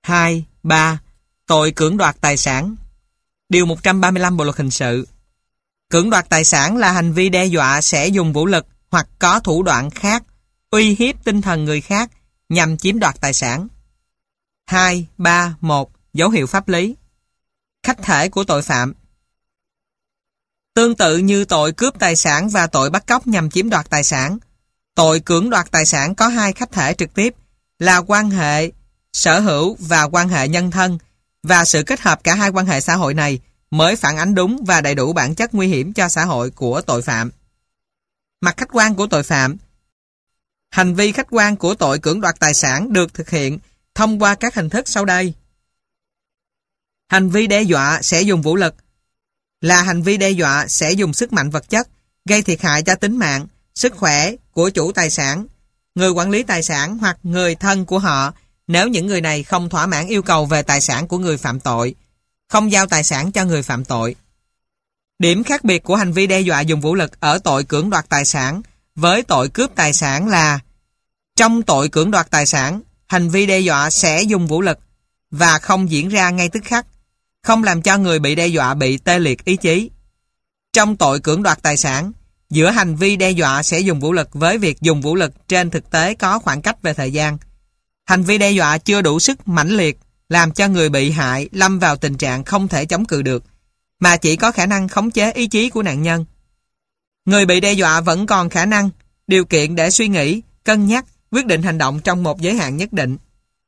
2, 3. Tội cưỡng đoạt tài sản. Điều 135 Bộ luật hình sự. Cưỡng đoạt tài sản là hành vi đe dọa sẽ dùng vũ lực hoặc có thủ đoạn khác uy hiếp tinh thần người khác nhằm chiếm đoạt tài sản. 2, 3, 1. Dấu hiệu pháp lý. Khách thể của tội phạm. Tương tự như tội cướp tài sản và tội bắt cóc nhằm chiếm đoạt tài sản, tội cưỡng đoạt tài sản có hai khách thể trực tiếp là quan hệ sở hữu và quan hệ nhân thân, và sự kết hợp cả hai quan hệ xã hội này mới phản ánh đúng và đầy đủ bản chất nguy hiểm cho xã hội của tội phạm. Mặt khách quan của tội phạm. Hành vi khách quan của tội cưỡng đoạt tài sản được thực hiện thông qua các hình thức sau đây. Hành vi đe dọa sẽ dùng vũ lực là hành vi đe dọa sẽ dùng sức mạnh vật chất gây thiệt hại cho tính mạng, sức khỏe của chủ tài sản, người quản lý tài sản hoặc người thân của họ nếu những người này không thỏa mãn yêu cầu về tài sản của người phạm tội, không giao tài sản cho người phạm tội. Điểm khác biệt của hành vi đe dọa dùng vũ lực ở tội cưỡng đoạt tài sản với tội cướp tài sản là trong tội cưỡng đoạt tài sản, hành vi đe dọa sẽ dùng vũ lực và không diễn ra ngay tức khắc, không làm cho người bị đe dọa bị tê liệt ý chí. Trong tội cưỡng đoạt tài sản, giữa hành vi đe dọa sẽ dùng vũ lực với việc dùng vũ lực trên thực tế có khoảng cách về thời gian. Hành vi đe dọa chưa đủ sức mãnh liệt làm cho người bị hại lâm vào tình trạng không thể chống cự được, mà chỉ có khả năng khống chế ý chí của nạn nhân. Người bị đe dọa vẫn còn khả năng, điều kiện để suy nghĩ, cân nhắc, quyết định hành động trong một giới hạn nhất định.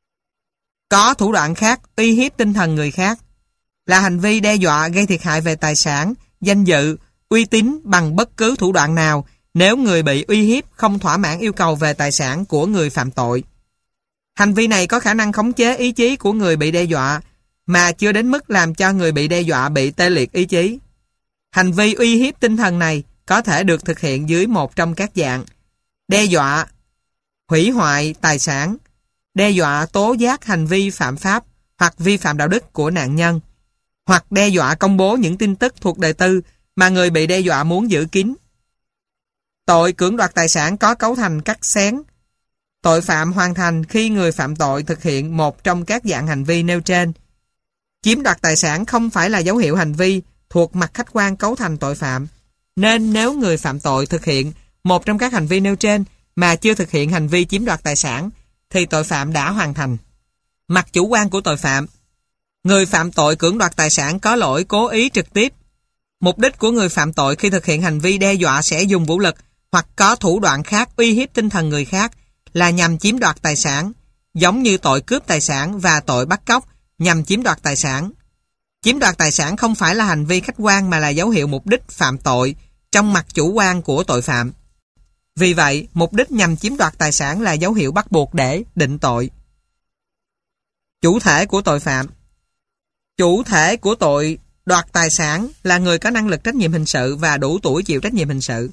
Có thủ đoạn khác uy hiếp tinh thần người khác là hành vi đe dọa gây thiệt hại về tài sản, danh dự, uy tín bằng bất cứ thủ đoạn nào nếu người bị uy hiếp không thỏa mãn yêu cầu về tài sản của người phạm tội. Hành vi này có khả năng khống chế ý chí của người bị đe dọa mà chưa đến mức làm cho người bị đe dọa bị tê liệt ý chí. Hành vi uy hiếp tinh thần này có thể được thực hiện dưới một trong các dạng: đe dọa hủy hoại tài sản, đe dọa tố giác hành vi phạm pháp hoặc vi phạm đạo đức của nạn nhân, hoặc đe dọa công bố những tin tức thuộc đời tư mà người bị đe dọa muốn giữ kín. Tội cưỡng đoạt tài sản có cấu thành cắt xén. Tội phạm hoàn thành khi người phạm tội thực hiện một trong các dạng hành vi nêu trên. Chiếm đoạt tài sản không phải là dấu hiệu hành vi thuộc mặt khách quan cấu thành tội phạm, nên nếu người phạm tội thực hiện một trong các hành vi nêu trên mà chưa thực hiện hành vi chiếm đoạt tài sản thì tội phạm đã hoàn thành. Mặt chủ quan của tội phạm. Người phạm tội cưỡng đoạt tài sản có lỗi cố ý trực tiếp. Mục đích của người phạm tội khi thực hiện hành vi đe dọa sẽ dùng vũ lực hoặc có thủ đoạn khác uy hiếp tinh thần người khác là nhằm chiếm đoạt tài sản, giống như tội cướp tài sản và tội bắt cóc nhằm chiếm đoạt tài sản. Chiếm đoạt tài sản không phải là hành vi khách quan mà là dấu hiệu mục đích phạm tội trong mặt chủ quan của tội phạm. Vì vậy, mục đích nhằm chiếm đoạt tài sản là dấu hiệu bắt buộc để định tội. Chủ thể của tội phạm. Chủ thể của tội đoạt tài sản là người có năng lực trách nhiệm hình sự và đủ tuổi chịu trách nhiệm hình sự.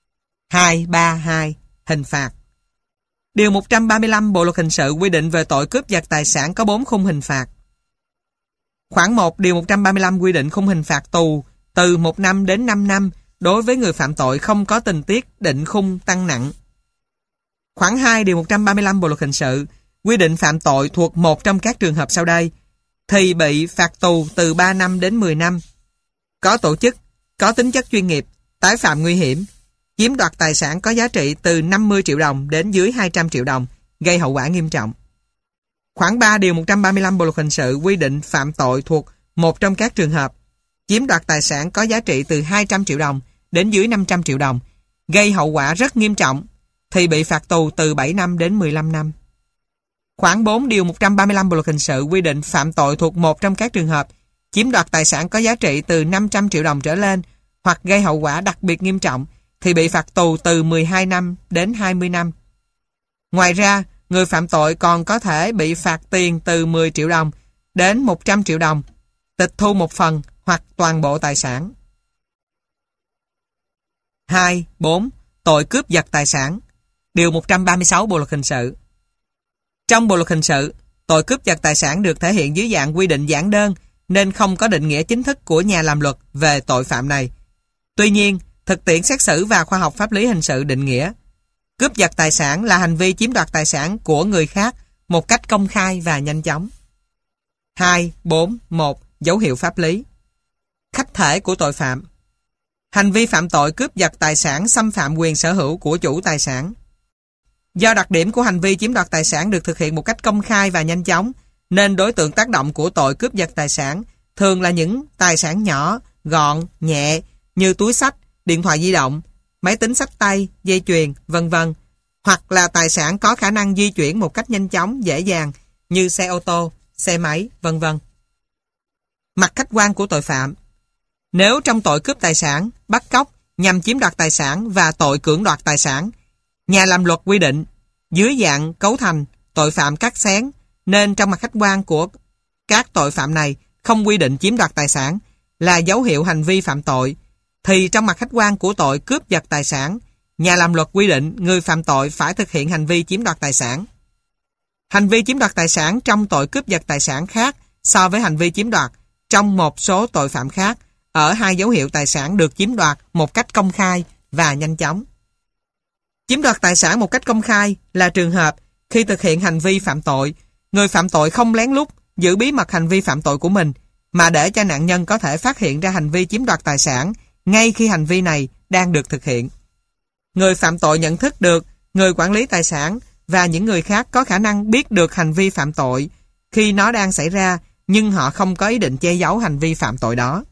232. Hình phạt. Điều 135 Bộ luật hình sự quy định về tội cướp giật tài sản có 4 khung hình phạt. Khoản 1 điều 135 quy định khung hình phạt tù từ 1 năm đến 5 năm đối với người phạm tội không có tình tiết định khung tăng nặng. Khoản 2 điều 135 Bộ luật hình sự quy định phạm tội thuộc một trong các trường hợp sau đây thì bị phạt tù từ 3 năm đến 10 năm. Có tổ chức, có tính chất chuyên nghiệp, tái phạm nguy hiểm, chiếm đoạt tài sản có giá trị từ 50 triệu đồng đến dưới 200 triệu đồng, gây hậu quả nghiêm trọng. Khoản 3 điều 135 Bộ luật hình sự quy định phạm tội thuộc một trong các trường hợp chiếm đoạt tài sản có giá trị từ 200 triệu đồng đến dưới 500 triệu đồng, gây hậu quả rất nghiêm trọng, thì bị phạt tù từ 7 năm đến 15 năm. Khoản 4 điều 135 Bộ luật hình sự quy định phạm tội thuộc một trong các trường hợp chiếm đoạt tài sản có giá trị từ 500 triệu đồng trở lên hoặc gây hậu quả đặc biệt nghiêm trọng thì bị phạt tù từ 12 năm đến 20 năm. Ngoài ra, người phạm tội còn có thể bị phạt tiền từ 10 triệu đồng đến 100 triệu đồng, tịch thu một phần hoặc toàn bộ tài sản. 2. 4. Tội cướp giật tài sản. Điều 136 Bộ luật hình sự. Trong Bộ luật hình sự, tội cướp giật tài sản được thể hiện dưới dạng quy định giản đơn nên không có định nghĩa chính thức của nhà làm luật về tội phạm này. Tuy nhiên, thực tiễn xét xử và khoa học pháp lý hình sự định nghĩa cướp giật tài sản là hành vi chiếm đoạt tài sản của người khác một cách công khai và nhanh chóng. 2, 4, 1. Dấu hiệu pháp lý. Khách thể của tội phạm. Hành vi phạm tội cướp giật tài sản xâm phạm quyền sở hữu của chủ tài sản. Do đặc điểm của hành vi chiếm đoạt tài sản được thực hiện một cách công khai và nhanh chóng, nên đối tượng tác động của tội cướp giật tài sản thường là những tài sản nhỏ, gọn, nhẹ như túi xách, điện thoại di động, máy tính xách tay, dây chuyền, vân vân, hoặc là tài sản có khả năng di chuyển một cách nhanh chóng, dễ dàng như xe ô tô, xe máy, vân vân. Mặt khách quan của tội phạm. Nếu trong tội cướp tài sản, bắt cóc nhằm chiếm đoạt tài sản và tội cưỡng đoạt tài sản, nhà làm luật quy định dưới dạng cấu thành tội phạm cắt xén, nên trong mặt khách quan của các tội phạm này không quy định chiếm đoạt tài sản là dấu hiệu hành vi phạm tội, thì trong mặt khách quan của tội cướp giật tài sản, nhà làm luật quy định người phạm tội phải thực hiện hành vi chiếm đoạt tài sản. Hành vi chiếm đoạt tài sản trong tội cướp giật tài sản khác so với hành vi chiếm đoạt trong một số tội phạm khác ở hai dấu hiệu tài sản được chiếm đoạt một cách công khai và nhanh chóng. Chiếm đoạt tài sản một cách công khai là trường hợp khi thực hiện hành vi phạm tội, người phạm tội không lén lút giữ bí mật hành vi phạm tội của mình, mà để cho nạn nhân có thể phát hiện ra hành vi chiếm đoạt tài sản ngay khi hành vi này đang được thực hiện. Người phạm tội nhận thức được người quản lý tài sản và những người khác có khả năng biết được hành vi phạm tội khi nó đang xảy ra, nhưng họ không có ý định che giấu hành vi phạm tội đó.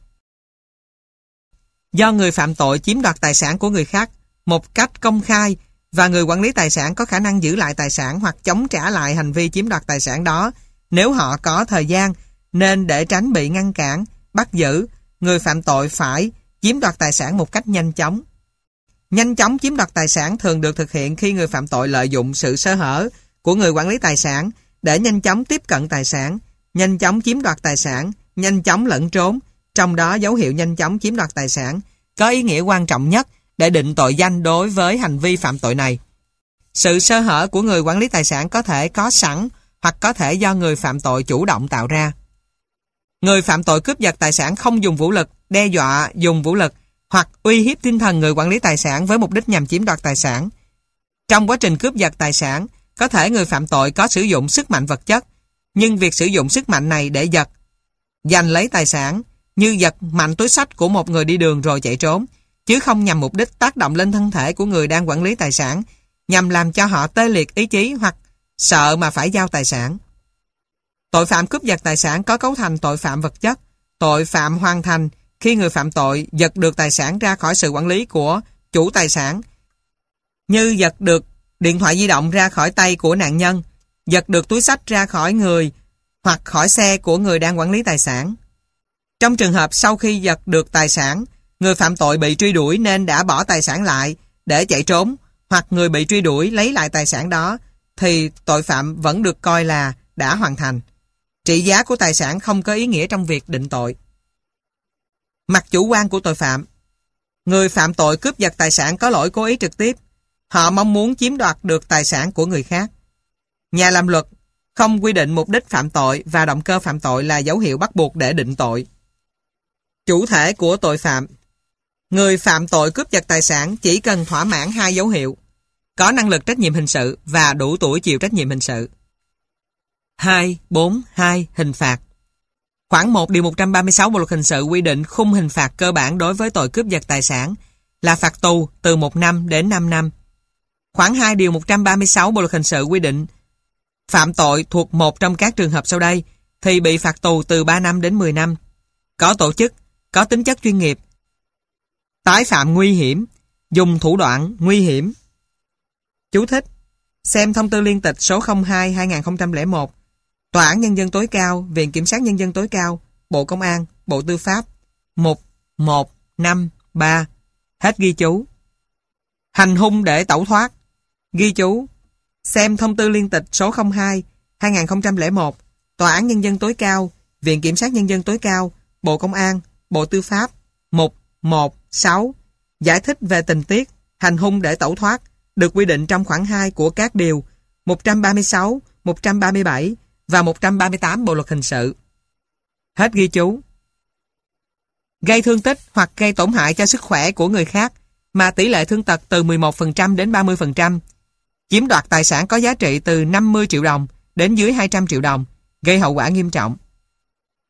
Do người phạm tội chiếm đoạt tài sản của người khác một cách công khai và người quản lý tài sản có khả năng giữ lại tài sản hoặc chống trả lại hành vi chiếm đoạt tài sản đó nếu họ có thời gian, nên để tránh bị ngăn cản, bắt giữ, người phạm tội phải chiếm đoạt tài sản một cách nhanh chóng. Nhanh chóng chiếm đoạt tài sản thường được thực hiện khi người phạm tội lợi dụng sự sơ hở của người quản lý tài sản để nhanh chóng tiếp cận tài sản, nhanh chóng chiếm đoạt tài sản, nhanh chóng lẫn trốn. Trong đó dấu hiệu nhanh chóng chiếm đoạt tài sản có ý nghĩa quan trọng nhất để định tội danh đối với hành vi phạm tội này. Sự sơ hở của người quản lý tài sản có thể có sẵn hoặc có thể do người phạm tội chủ động tạo ra. Người phạm tội cướp giật tài sản không dùng vũ lực, đe dọa dùng vũ lực hoặc uy hiếp tinh thần người quản lý tài sản với mục đích nhằm chiếm đoạt tài sản. Trong quá trình cướp giật tài sản, có thể người phạm tội có sử dụng sức mạnh vật chất, nhưng việc sử dụng sức mạnh này để giành lấy tài sản, như giật mạnh túi xách của một người đi đường rồi chạy trốn, chứ không nhằm mục đích tác động lên thân thể của người đang quản lý tài sản, nhằm làm cho họ tê liệt ý chí hoặc sợ mà phải giao tài sản. Tội phạm cướp giật tài sản có cấu thành tội phạm vật chất. Tội phạm hoàn thành khi người phạm tội giật được tài sản ra khỏi sự quản lý của chủ tài sản, như giật được điện thoại di động ra khỏi tay của nạn nhân, giật được túi xách ra khỏi người hoặc khỏi xe của người đang quản lý tài sản. Trong trường hợp sau khi giật được tài sản, người phạm tội bị truy đuổi nên đã bỏ tài sản lại để chạy trốn, hoặc người bị truy đuổi lấy lại tài sản đó, thì tội phạm vẫn được coi là đã hoàn thành. Trị giá của tài sản không có ý nghĩa trong việc định tội. Mặt chủ quan của tội phạm. Người phạm tội cướp giật tài sản có lỗi cố ý trực tiếp. Họ mong muốn chiếm đoạt được tài sản của người khác. Nhà làm luật không quy định mục đích phạm tội và động cơ phạm tội là dấu hiệu bắt buộc để định tội. Chủ thể của tội phạm. Người phạm tội cướp giật tài sản chỉ cần thỏa mãn hai dấu hiệu: có năng lực trách nhiệm hình sự và đủ tuổi chịu trách nhiệm hình sự. 242. Hình phạt. Khoản 1 điều 136 Bộ luật hình sự quy định khung hình phạt cơ bản đối với tội cướp giật tài sản là phạt tù từ 1 năm đến 5 năm. Khoản 2 điều 136 Bộ luật hình sự quy định phạm tội thuộc một trong các trường hợp sau đây thì bị phạt tù từ 3 năm đến 10 năm. Có tổ chức, có tính chất chuyên nghiệp, tái phạm nguy hiểm, dùng thủ đoạn nguy hiểm. Chú thích: xem thông tư liên tịch số 02/2001, Tòa án Nhân dân tối cao, Viện Kiểm sát Nhân dân tối cao, Bộ Công an, Bộ Tư pháp 1153. Hết ghi chú. Hành hung để tẩu thoát. Ghi chú: xem thông tư liên tịch số 02/2001, Tòa án Nhân dân tối cao, Viện Kiểm sát Nhân dân tối cao, Bộ Công an, Bộ Tư pháp 116. Giải thích về tình tiết hành hung để tẩu thoát được quy định trong khoản 2 của các điều 136, 137 và 138 Bộ luật hình sự. Hết ghi chú. Gây thương tích hoặc gây tổn hại cho sức khỏe của người khác mà tỷ lệ thương tật từ 11% đến 30%. Chiếm đoạt tài sản có giá trị từ 50 triệu đồng đến dưới 200 triệu đồng, gây hậu quả nghiêm trọng.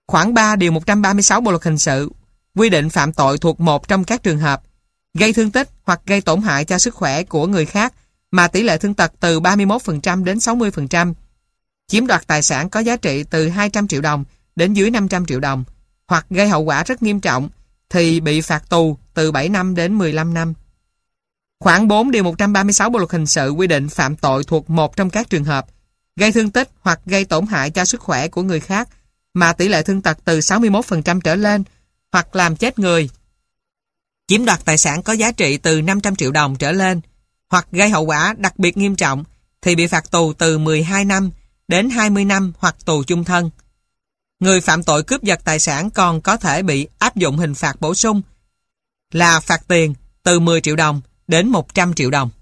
Khoảng 3 điều 136 Bộ luật hình sự quy định phạm tội thuộc một trong các trường hợp gây thương tích hoặc gây tổn hại cho sức khỏe của người khác mà tỷ lệ thương tật từ 31% đến 60%, chiếm đoạt tài sản có giá trị từ 200 triệu đồng đến dưới 500 triệu đồng, hoặc gây hậu quả rất nghiêm trọng thì bị phạt tù từ 7 năm đến 15 năm. Khoảng 4 điều 136 Bộ luật hình sự quy định phạm tội thuộc một trong các trường hợp gây thương tích hoặc gây tổn hại cho sức khỏe của người khác mà tỷ lệ thương tật từ 61% trở lên, hoặc làm chết người, chiếm đoạt tài sản có giá trị từ 500 triệu đồng trở lên, hoặc gây hậu quả đặc biệt nghiêm trọng thì bị phạt tù từ 12 năm đến 20 năm hoặc tù chung thân. Người phạm tội cướp giật tài sản còn có thể bị áp dụng hình phạt bổ sung là phạt tiền từ 10 triệu đồng đến 100 triệu đồng.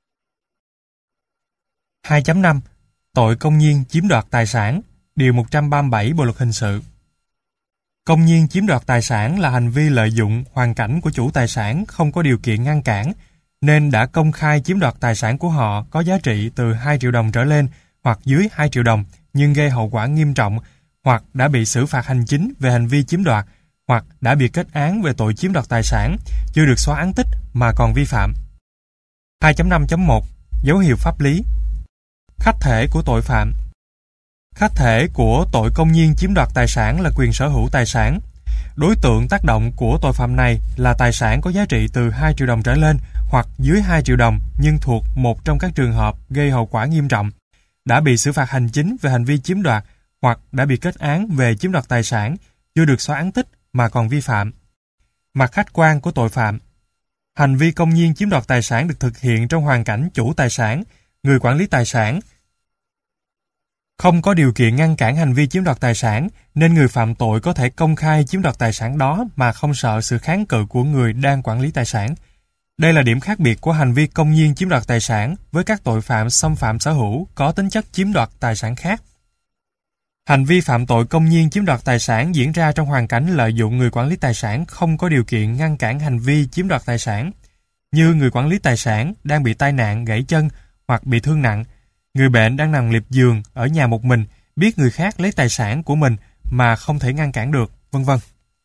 2.5 Tội công nhiên chiếm đoạt tài sản, điều 137 Bộ luật hình sự. Công nhiên chiếm đoạt tài sản là hành vi lợi dụng hoàn cảnh của chủ tài sản không có điều kiện ngăn cản, nên đã công khai chiếm đoạt tài sản của họ có giá trị từ 2 triệu đồng trở lên hoặc dưới 2 triệu đồng nhưng gây hậu quả nghiêm trọng, hoặc đã bị xử phạt hành chính về hành vi chiếm đoạt, hoặc đã bị kết án về tội chiếm đoạt tài sản, chưa được xóa án tích mà còn vi phạm. 2.5.1 Dấu hiệu pháp lý. Khách thể của tội phạm. Khách thể của tội công nhiên chiếm đoạt tài sản là quyền sở hữu tài sản. Đối tượng tác động của tội phạm này là tài sản có giá trị từ 2 triệu đồng trở lên hoặc dưới 2 triệu đồng nhưng thuộc một trong các trường hợp gây hậu quả nghiêm trọng, đã bị xử phạt hành chính về hành vi chiếm đoạt, hoặc đã bị kết án về chiếm đoạt tài sản, chưa được xóa án tích mà còn vi phạm. Mặt khách quan của tội phạm. Hành vi công nhiên chiếm đoạt tài sản được thực hiện trong hoàn cảnh chủ tài sản, người quản lý tài sản không có điều kiện ngăn cản hành vi chiếm đoạt tài sản, nên người phạm tội có thể công khai chiếm đoạt tài sản đó mà không sợ sự kháng cự của người đang quản lý tài sản. Đây là điểm khác biệt của hành vi công nhiên chiếm đoạt tài sản với các tội phạm xâm phạm sở hữu có tính chất chiếm đoạt tài sản khác. Hành vi phạm tội công nhiên chiếm đoạt tài sản diễn ra trong hoàn cảnh lợi dụng người quản lý tài sản không có điều kiện ngăn cản hành vi chiếm đoạt tài sản, như người quản lý tài sản đang bị tai nạn gãy chân hoặc bị thương nặng, người bệnh đang nằm liệt giường ở nhà một mình, biết người khác lấy tài sản của mình mà không thể ngăn cản được, vân vân.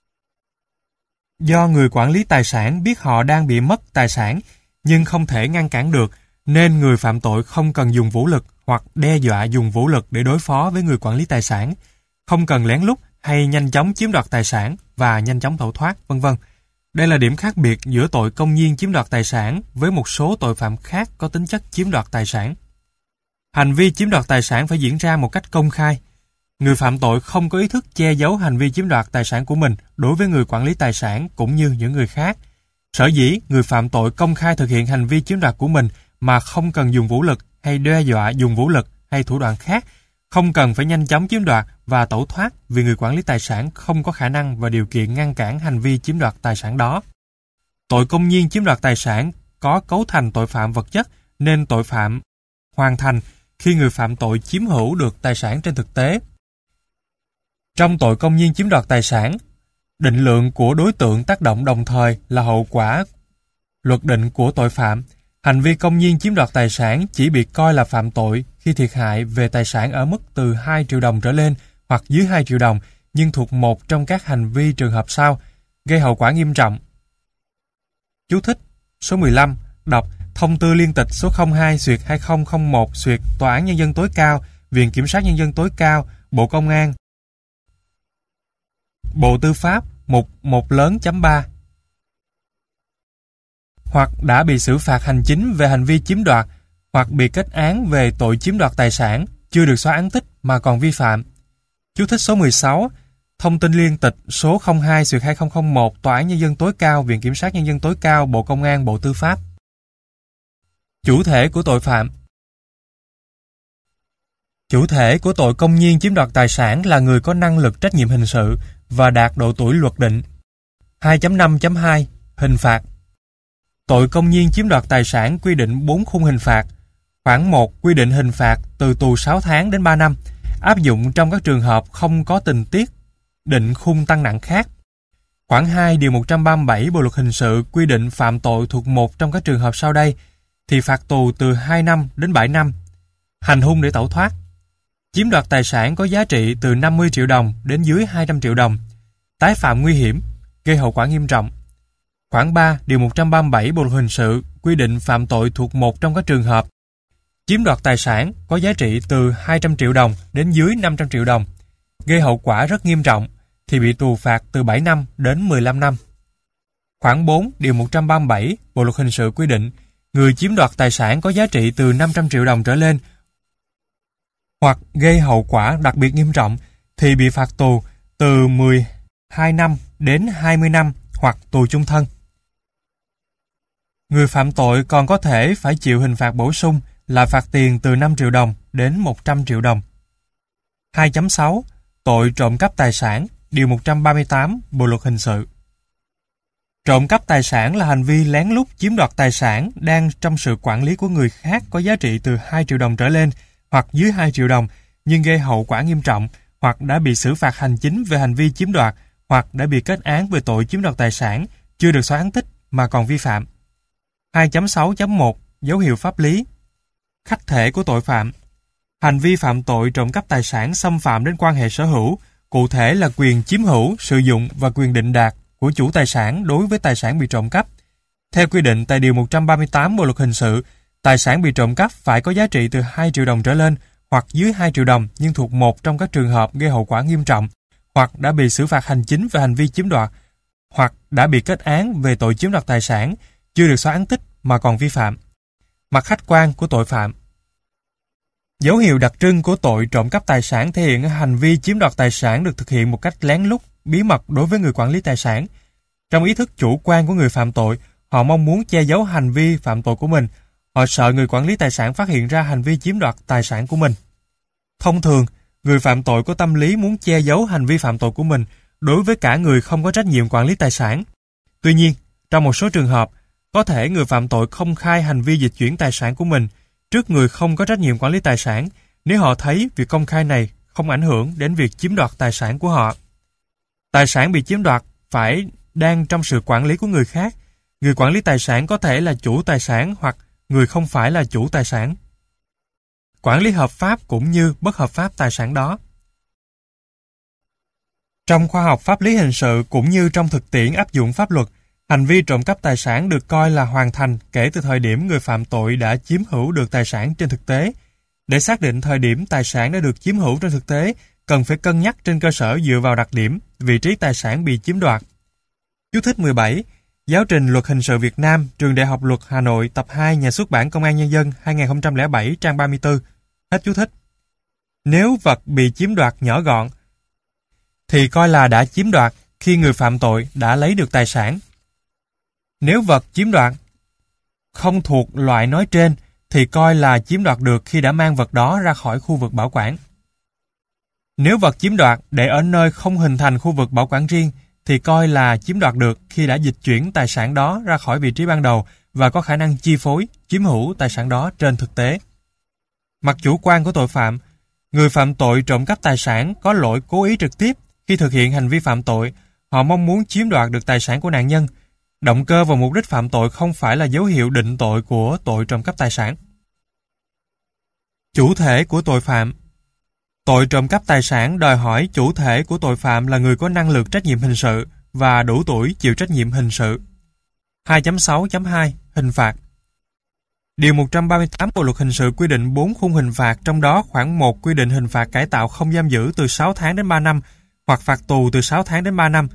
Do người quản lý tài sản biết họ đang bị mất tài sản nhưng không thể ngăn cản được, nên người phạm tội không cần dùng vũ lực hoặc đe dọa dùng vũ lực để đối phó với người quản lý tài sản, không cần lén lút hay nhanh chóng chiếm đoạt tài sản và nhanh chóng tẩu thoát, vân vân. Đây là điểm khác biệt giữa tội công nhiên chiếm đoạt tài sản với một số tội phạm khác có tính chất chiếm đoạt tài sản. Hành vi chiếm đoạt tài sản phải diễn ra một cách công khai. Người phạm tội không có ý thức che giấu hành vi chiếm đoạt tài sản của mình đối với người quản lý tài sản cũng như những người khác. Sở dĩ người phạm tội công khai thực hiện hành vi chiếm đoạt của mình mà không cần dùng vũ lực hay đe dọa dùng vũ lực hay thủ đoạn khác, không cần phải nhanh chóng chiếm đoạt và tẩu thoát vì người quản lý tài sản không có khả năng và điều kiện ngăn cản hành vi chiếm đoạt tài sản đó. Tội công nhiên chiếm đoạt tài sản có cấu thành tội phạm vật chất, nên tội phạm hoàn thành khi người phạm tội chiếm hữu được tài sản trên thực tế. Trong tội công nhiên chiếm đoạt tài sản, định lượng của đối tượng tác động đồng thời là hậu quả luật định của tội phạm. Hành vi công nhiên chiếm đoạt tài sản chỉ bị coi là phạm tội khi thiệt hại về tài sản ở mức từ 2 triệu đồng trở lên hoặc dưới 2 triệu đồng, nhưng thuộc một trong các hành vi trường hợp sau, gây hậu quả nghiêm trọng. Chú thích số 15, đọc Thông tư liên tịch số 02/2001 Tòa án Nhân dân tối cao, Viện Kiểm sát Nhân dân tối cao, Bộ Công an, Bộ Tư pháp, mục 1lớn.3. Hoặc đã bị xử phạt hành chính về hành vi chiếm đoạt, hoặc bị kết án về tội chiếm đoạt tài sản, chưa được xóa án tích mà còn vi phạm. Chú thích số 16, Thông tin liên tịch số 02/2001 Tòa án Nhân dân tối cao, Viện Kiểm sát Nhân dân tối cao, Bộ Công an, Bộ Tư pháp. Chủ thể của tội phạm. Chủ thể của tội công nhiên chiếm đoạt tài sản là người có năng lực trách nhiệm hình sự và đạt độ tuổi luật định. 2.5.2 Hình phạt. Tội công nhiên chiếm đoạt tài sản quy định 4 khung hình phạt. Khoản 1 quy định hình phạt từ tù 6 tháng đến 3 năm, áp dụng trong các trường hợp không có tình tiết định khung tăng nặng khác. Khoản 2 điều 137 Bộ luật hình sự quy định phạm tội thuộc một trong các trường hợp sau đây thì phạt tù từ 2 năm đến 7 năm. Hành hung để tẩu thoát. Chiếm đoạt tài sản có giá trị từ 50 triệu đồng đến dưới 200 triệu đồng. Tái phạm nguy hiểm, gây hậu quả nghiêm trọng. Khoản 3, điều 137 Bộ luật hình sự quy định phạm tội thuộc một trong các trường hợp: chiếm đoạt tài sản có giá trị từ 200 triệu đồng đến dưới 500 triệu đồng, gây hậu quả rất nghiêm trọng, thì bị tù phạt từ 7 năm đến 15 năm. Khoản 4, điều 137 Bộ luật hình sự quy định người chiếm đoạt tài sản có giá trị từ 500 triệu đồng trở lên hoặc gây hậu quả đặc biệt nghiêm trọng thì bị phạt tù từ 12 năm đến 20 năm hoặc tù chung thân. Người phạm tội còn có thể phải chịu hình phạt bổ sung là phạt tiền từ 5 triệu đồng đến 100 triệu đồng. 2.6 Tội trộm cắp tài sản, điều 138 Bộ luật hình sự. Trộm cắp tài sản là hành vi lén lút chiếm đoạt tài sản đang trong sự quản lý của người khác có giá trị từ 2 triệu đồng trở lên hoặc dưới 2 triệu đồng nhưng gây hậu quả nghiêm trọng, hoặc đã bị xử phạt hành chính về hành vi chiếm đoạt, hoặc đã bị kết án về tội chiếm đoạt tài sản, chưa được xóa án tích mà còn vi phạm. 2.6.1 Dấu hiệu pháp lý. Khách thể của tội phạm. Hành vi phạm tội trộm cắp tài sản xâm phạm đến quan hệ sở hữu, cụ thể là quyền chiếm hữu, sử dụng và quyền định đoạt của chủ tài sản đối với tài sản bị trộm cắp. Theo quy định tại điều 138 Bộ luật hình sự, tài sản bị trộm cắp phải có giá trị từ 2 triệu đồng trở lên hoặc dưới 2 triệu đồng nhưng thuộc một trong các trường hợp gây hậu quả nghiêm trọng, hoặc đã bị xử phạt hành chính về hành vi chiếm đoạt, hoặc đã bị kết án về tội chiếm đoạt tài sản, chưa được xóa án tích mà còn vi phạm. Mặt khách quan của tội phạm. Dấu hiệu đặc trưng của tội trộm cắp tài sản thể hiện ở hành vi chiếm đoạt tài sản được thực hiện một cách lén lút, bí mật đối với người quản lý tài sản. Trong ý thức chủ quan của người phạm tội, họ mong muốn che giấu hành vi phạm tội của mình. Họ sợ người quản lý tài sản phát hiện ra hành vi chiếm đoạt tài sản của mình. Thông thường, người phạm tội có tâm lý muốn che giấu hành vi phạm tội của mình đối với cả người không có trách nhiệm quản lý tài sản. Tuy nhiên, trong một số trường hợp, có thể người phạm tội không khai hành vi dịch chuyển tài sản của mình trước người không có trách nhiệm quản lý tài sản nếu họ thấy việc công khai này không ảnh hưởng đến việc chiếm đoạt tài sản của họ. Tài sản bị chiếm đoạt phải đang trong sự quản lý của người khác. Người quản lý tài sản có thể là chủ tài sản hoặc người không phải là chủ tài sản. Quản lý hợp pháp cũng như bất hợp pháp tài sản đó. Trong khoa học pháp lý hình sự cũng như trong thực tiễn áp dụng pháp luật, hành vi trộm cắp tài sản được coi là hoàn thành kể từ thời điểm người phạm tội đã chiếm hữu được tài sản trên thực tế. Để xác định thời điểm tài sản đã được chiếm hữu trên thực tế, cần phải cân nhắc trên cơ sở dựa vào đặc điểm, vị trí tài sản bị chiếm đoạt. Chú thích 17. Giáo trình Luật Hình sự Việt Nam, Trường Đại học Luật Hà Nội, tập 2, Nhà xuất bản Công an Nhân dân, 2007, trang 34. Hết chú thích. Nếu vật bị chiếm đoạt nhỏ gọn, thì coi là đã chiếm đoạt khi người phạm tội đã lấy được tài sản. Nếu vật chiếm đoạt không thuộc loại nói trên, thì coi là chiếm đoạt được khi đã mang vật đó ra khỏi khu vực bảo quản. Nếu vật chiếm đoạt để ở nơi không hình thành khu vực bảo quản riêng, thì coi là chiếm đoạt được khi đã dịch chuyển tài sản đó ra khỏi vị trí ban đầu và có khả năng chi phối, chiếm hữu tài sản đó trên thực tế. Mặt chủ quan của tội phạm. Người phạm tội trộm cắp tài sản có lỗi cố ý trực tiếp khi thực hiện hành vi phạm tội. Họ mong muốn chiếm đoạt được tài sản của nạn nhân. Động cơ và mục đích phạm tội không phải là dấu hiệu định tội của tội trộm cắp tài sản. Chủ thể của tội phạm. Tội trộm cắp tài sản đòi hỏi chủ thể của tội phạm là người có năng lực trách nhiệm hình sự và đủ tuổi chịu trách nhiệm hình sự. 2.6.2 Hình phạt. Điều 138 Bộ luật hình sự quy định 4 khung hình phạt, trong đó khoản 1 quy định hình phạt cải tạo không giam giữ từ 6 tháng đến 3 năm hoặc phạt tù từ 6 tháng đến 3 năm.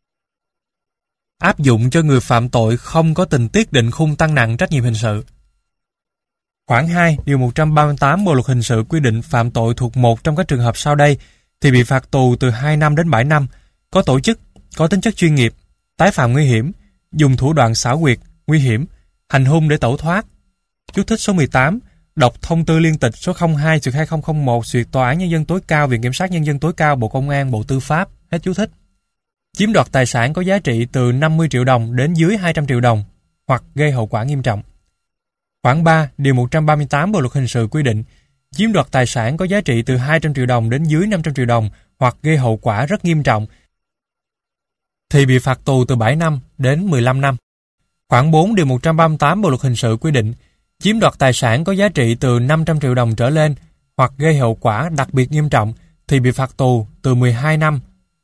Áp dụng cho người phạm tội không có tình tiết định khung tăng nặng trách nhiệm hình sự. Khoản 2, điều 138 Bộ luật hình sự quy định phạm tội thuộc một trong các trường hợp sau đây thì bị phạt tù từ 2 năm đến 7 năm, có tổ chức, có tính chất chuyên nghiệp, tái phạm nguy hiểm, dùng thủ đoạn xảo quyệt, nguy hiểm, hành hung để tẩu thoát. Chú thích số 18, đọc thông tư liên tịch số 02/2001 duyệt Tòa án Nhân dân tối cao, Viện Kiểm sát Nhân dân tối cao, Bộ Công an, Bộ Tư pháp. Hết chú thích. Chiếm đoạt tài sản có giá trị từ 50 triệu đồng đến dưới 200 triệu đồng hoặc gây hậu quả nghiêm trọng. Khoản 3, điều 138 Bộ luật hình sự quy định chiếm đoạt tài sản có giá trị từ 200 triệu đồng đến dưới 500 triệu đồng hoặc gây hậu quả rất nghiêm trọng thì bị phạt tù từ 7 năm đến 15 năm. Khoản 4, điều 138 Bộ luật hình sự quy định chiếm đoạt tài sản có giá trị từ 500 triệu đồng trở lên hoặc gây hậu quả đặc biệt nghiêm trọng thì bị phạt tù từ 12 năm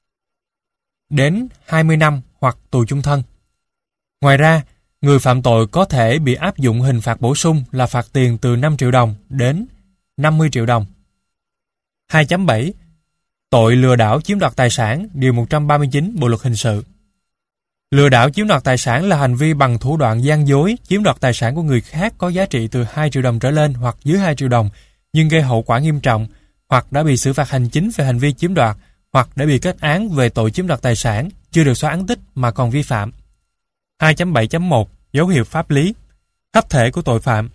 đến 20 năm hoặc tù chung thân. Ngoài ra, người phạm tội có thể bị áp dụng hình phạt bổ sung là phạt tiền từ 5 triệu đồng đến 50 triệu đồng. 2.7. Tội lừa đảo chiếm đoạt tài sản, điều 139 Bộ luật hình sự. Lừa đảo chiếm đoạt tài sản là hành vi bằng thủ đoạn gian dối chiếm đoạt tài sản của người khác có giá trị từ 2 triệu đồng trở lên hoặc dưới 2 triệu đồng nhưng gây hậu quả nghiêm trọng, hoặc đã bị xử phạt hành chính về hành vi chiếm đoạt, hoặc đã bị kết án về tội chiếm đoạt tài sản, chưa được xóa án tích mà còn vi phạm. 2.7.1 Dấu hiệu pháp lý. Khách thể của tội phạm.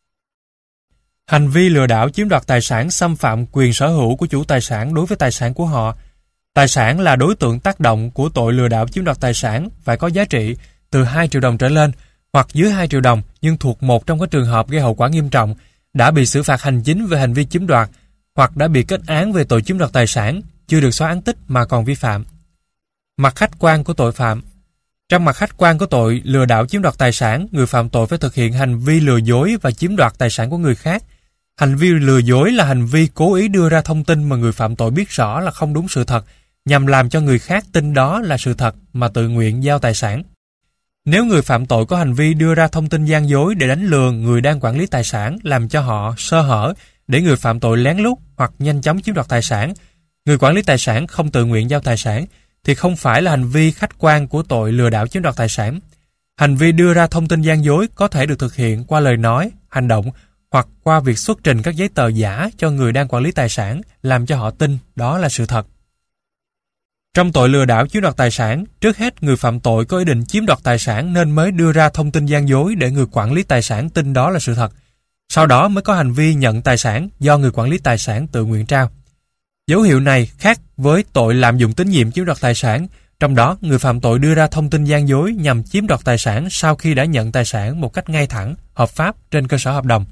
Hành vi lừa đảo chiếm đoạt tài sản xâm phạm quyền sở hữu của chủ tài sản đối với tài sản của họ. Tài sản là đối tượng tác động của tội lừa đảo chiếm đoạt tài sản phải có giá trị từ 2 triệu đồng trở lên hoặc dưới 2 triệu đồng nhưng thuộc một trong các trường hợp gây hậu quả nghiêm trọng, đã bị xử phạt hành chính về hành vi chiếm đoạt, hoặc đã bị kết án về tội chiếm đoạt tài sản, chưa được xóa án tích mà còn vi phạm. Mặt khách quan của tội phạm. Trong mặt khách quan của tội lừa đảo chiếm đoạt tài sản, người phạm tội phải thực hiện hành vi lừa dối và chiếm đoạt tài sản của người khác. Hành vi lừa dối là hành vi cố ý đưa ra thông tin mà người phạm tội biết rõ là không đúng sự thật, nhằm làm cho người khác tin đó là sự thật mà tự nguyện giao tài sản. Nếu người phạm tội có hành vi đưa ra thông tin gian dối để đánh lừa người đang quản lý tài sản, làm cho họ sơ hở để người phạm tội lén lút hoặc nhanh chóng chiếm đoạt tài sản, người quản lý tài sản không tự nguyện giao tài sản, thì không phải là hành vi khách quan của tội lừa đảo chiếm đoạt tài sản. Hành vi đưa ra thông tin gian dối có thể được thực hiện qua lời nói, hành động hoặc qua việc xuất trình các giấy tờ giả cho người đang quản lý tài sản, làm cho họ tin đó là sự thật. Trong tội lừa đảo chiếm đoạt tài sản, trước hết người phạm tội có ý định chiếm đoạt tài sản nên mới đưa ra thông tin gian dối để người quản lý tài sản tin đó là sự thật. Sau đó mới có hành vi nhận tài sản do người quản lý tài sản tự nguyện trao. Dấu hiệu này khác với tội lạm dụng tín nhiệm chiếm đoạt tài sản, trong đó người phạm tội đưa ra thông tin gian dối nhằm chiếm đoạt tài sản sau khi đã nhận tài sản một cách ngay thẳng, hợp pháp trên cơ sở hợp đồng.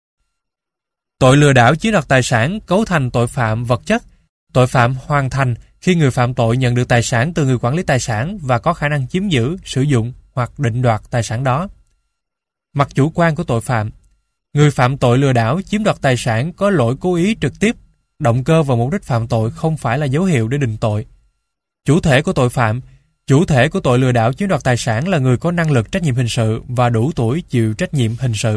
Tội lừa đảo chiếm đoạt tài sản cấu thành tội phạm vật chất. Tội phạm hoàn thành khi người phạm tội nhận được tài sản từ người quản lý tài sản và có khả năng chiếm giữ, sử dụng hoặc định đoạt tài sản đó. Mặt chủ quan của tội phạm. Người phạm tội lừa đảo chiếm đoạt tài sản có lỗi cố ý trực tiếp, động cơ và mục đích phạm tội không phải là dấu hiệu để định tội. Chủ thể của tội phạm. Chủ thể của tội lừa đảo chiếm đoạt tài sản là người có năng lực trách nhiệm hình sự và đủ tuổi chịu trách nhiệm hình sự.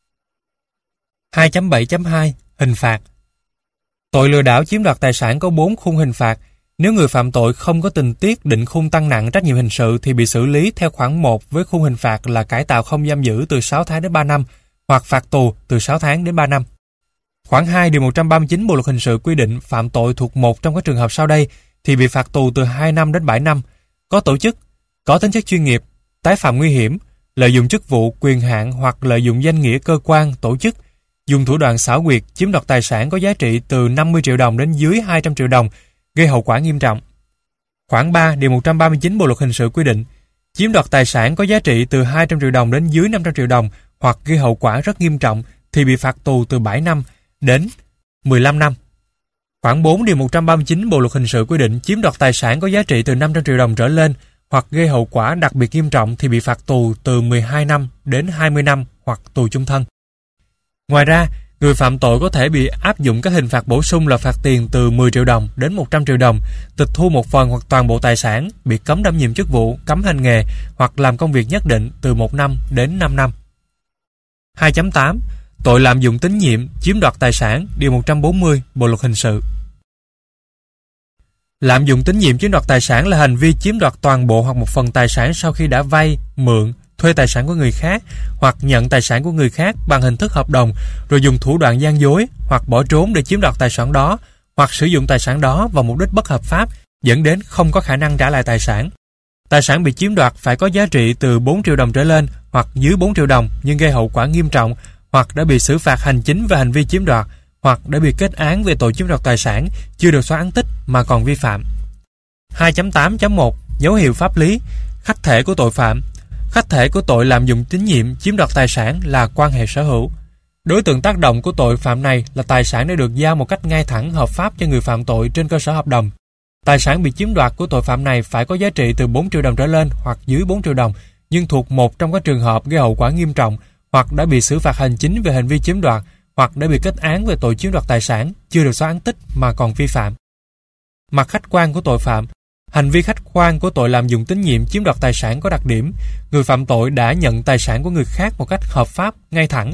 2.7.2 Hình phạt. Tội lừa đảo chiếm đoạt tài sản có 4 khung hình phạt. Nếu người phạm tội không có tình tiết định khung tăng nặng trách nhiệm hình sự thì bị xử lý theo khoản 1 với khung hình phạt là cải tạo không giam giữ từ 6 tháng đến 3 năm hoặc phạt tù từ 6 tháng đến 3 năm. Khoản 2 điều 139 Bộ luật hình sự quy định phạm tội thuộc một trong các trường hợp sau đây thì bị phạt tù từ 2 năm đến 7 năm. Có tổ chức, có tính chất chuyên nghiệp, tái phạm nguy hiểm, lợi dụng chức vụ, quyền hạn hoặc lợi dụng danh nghĩa cơ quan, tổ chức, dùng thủ đoạn xảo quyệt chiếm đoạt tài sản có giá trị từ 50 triệu đồng đến dưới 200 triệu đồng, gây hậu quả nghiêm trọng. Khoản 3 điều 139 Bộ luật hình sự quy định chiếm đoạt tài sản có giá trị từ 200 triệu đồng đến dưới 500 triệu đồng hoặc gây hậu quả rất nghiêm trọng thì bị phạt tù từ 7 năm đến 15 năm. Khoản 4 điều 139 Bộ luật hình sự quy định chiếm đoạt tài sản có giá trị từ 500 triệu đồng trở lên hoặc gây hậu quả đặc biệt nghiêm trọng thì bị phạt tù từ 12 năm đến 20 năm hoặc tù chung thân. Ngoài ra, người phạm tội có thể bị áp dụng các hình phạt bổ sung là phạt tiền từ 10 triệu đồng đến 100 triệu đồng, tịch thu một phần hoặc toàn bộ tài sản, bị cấm đảm nhiệm chức vụ, cấm hành nghề hoặc làm công việc nhất định từ 1 năm đến 5 năm. 2.8 Tội lạm dụng tín nhiệm chiếm đoạt tài sản, điều 140 Bộ luật hình sự. Lạm dụng tín nhiệm chiếm đoạt tài sản là hành vi chiếm đoạt toàn bộ hoặc một phần tài sản sau khi đã vay, mượn, thuê tài sản của người khác hoặc nhận tài sản của người khác bằng hình thức hợp đồng rồi dùng thủ đoạn gian dối hoặc bỏ trốn để chiếm đoạt tài sản đó hoặc sử dụng tài sản đó vào mục đích bất hợp pháp dẫn đến không có khả năng trả lại tài sản. Tài sản bị chiếm đoạt phải có giá trị từ 4 triệu đồng trở lên hoặc dưới 4 triệu đồng nhưng gây hậu quả nghiêm trọng hoặc đã bị xử phạt hành chính về hành vi chiếm đoạt hoặc đã bị kết án về tội chiếm đoạt tài sản, chưa được xóa án tích mà còn vi phạm. 2.8.1 Dấu hiệu pháp lý. Khách thể của tội phạm. Khách thể của tội lạm dụng tín nhiệm chiếm đoạt tài sản là quan hệ sở hữu. Đối tượng tác động của tội phạm này là tài sản đã được giao một cách ngay thẳng hợp pháp cho người phạm tội trên cơ sở hợp đồng. Tài sản bị chiếm đoạt của tội phạm này phải có giá trị từ 4 triệu đồng trở lên hoặc dưới 4 triệu đồng nhưng thuộc một trong các trường hợp gây hậu quả nghiêm trọng hoặc đã bị xử phạt hành chính về hành vi chiếm đoạt hoặc đã bị kết án về tội chiếm đoạt tài sản chưa được xóa án tích mà còn vi phạm. Mặt khách quan của tội phạm. Hành vi khách quan của tội lạm dụng tín nhiệm chiếm đoạt tài sản có đặc điểm người phạm tội đã nhận tài sản của người khác một cách hợp pháp, ngay thẳng.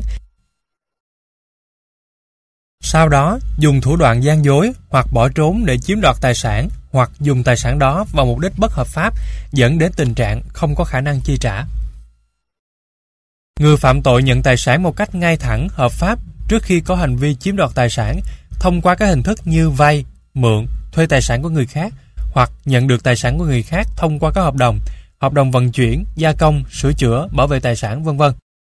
Sau đó, dùng thủ đoạn gian dối hoặc bỏ trốn để chiếm đoạt tài sản hoặc dùng tài sản đó vào mục đích bất hợp pháp dẫn đến tình trạng không có khả năng chi trả. Người phạm tội nhận tài sản một cách ngay thẳng, hợp pháp trước khi có hành vi chiếm đoạt tài sản thông qua các hình thức như vay, mượn, thuê tài sản của người khác hoặc nhận được tài sản của người khác thông qua các hợp đồng vận chuyển, gia công, sửa chữa, bảo vệ tài sản, v.v.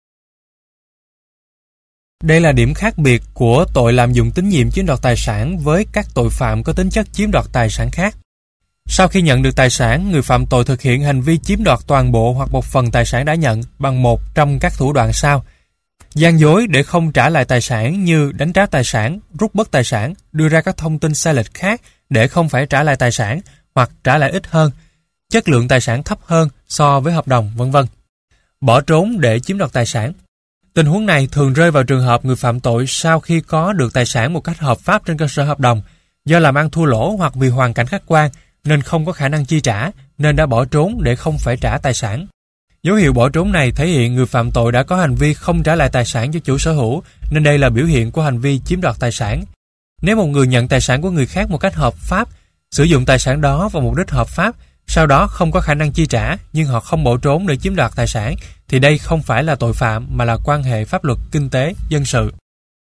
Đây là điểm khác biệt của tội lạm dụng tín nhiệm chiếm đoạt tài sản với các tội phạm có tính chất chiếm đoạt tài sản khác. Sau khi nhận được tài sản, người phạm tội thực hiện hành vi chiếm đoạt toàn bộ hoặc một phần tài sản đã nhận bằng một trong các thủ đoạn sau. Gian dối để không trả lại tài sản như đánh tráo tài sản, rút bớt tài sản, đưa ra các thông tin sai lệch khác để không phải trả lại tài sản hoặc trả lại ít hơn, chất lượng tài sản thấp hơn so với hợp đồng, v.v. Bỏ trốn để chiếm đoạt tài sản. Tình huống này thường rơi vào trường hợp người phạm tội sau khi có được tài sản một cách hợp pháp trên cơ sở hợp đồng, do làm ăn thua lỗ hoặc vì hoàn cảnh khách quan nên không có khả năng chi trả, nên đã bỏ trốn để không phải trả tài sản. Dấu hiệu bỏ trốn này thể hiện người phạm tội đã có hành vi không trả lại tài sản cho chủ sở hữu, nên đây là biểu hiện của hành vi chiếm đoạt tài sản. Nếu một người nhận tài sản của người khác một cách hợp pháp, sử dụng tài sản đó vào mục đích hợp pháp, sau đó không có khả năng chi trả nhưng họ không bỏ trốn để chiếm đoạt tài sản, thì đây không phải là tội phạm mà là quan hệ pháp luật kinh tế, dân sự.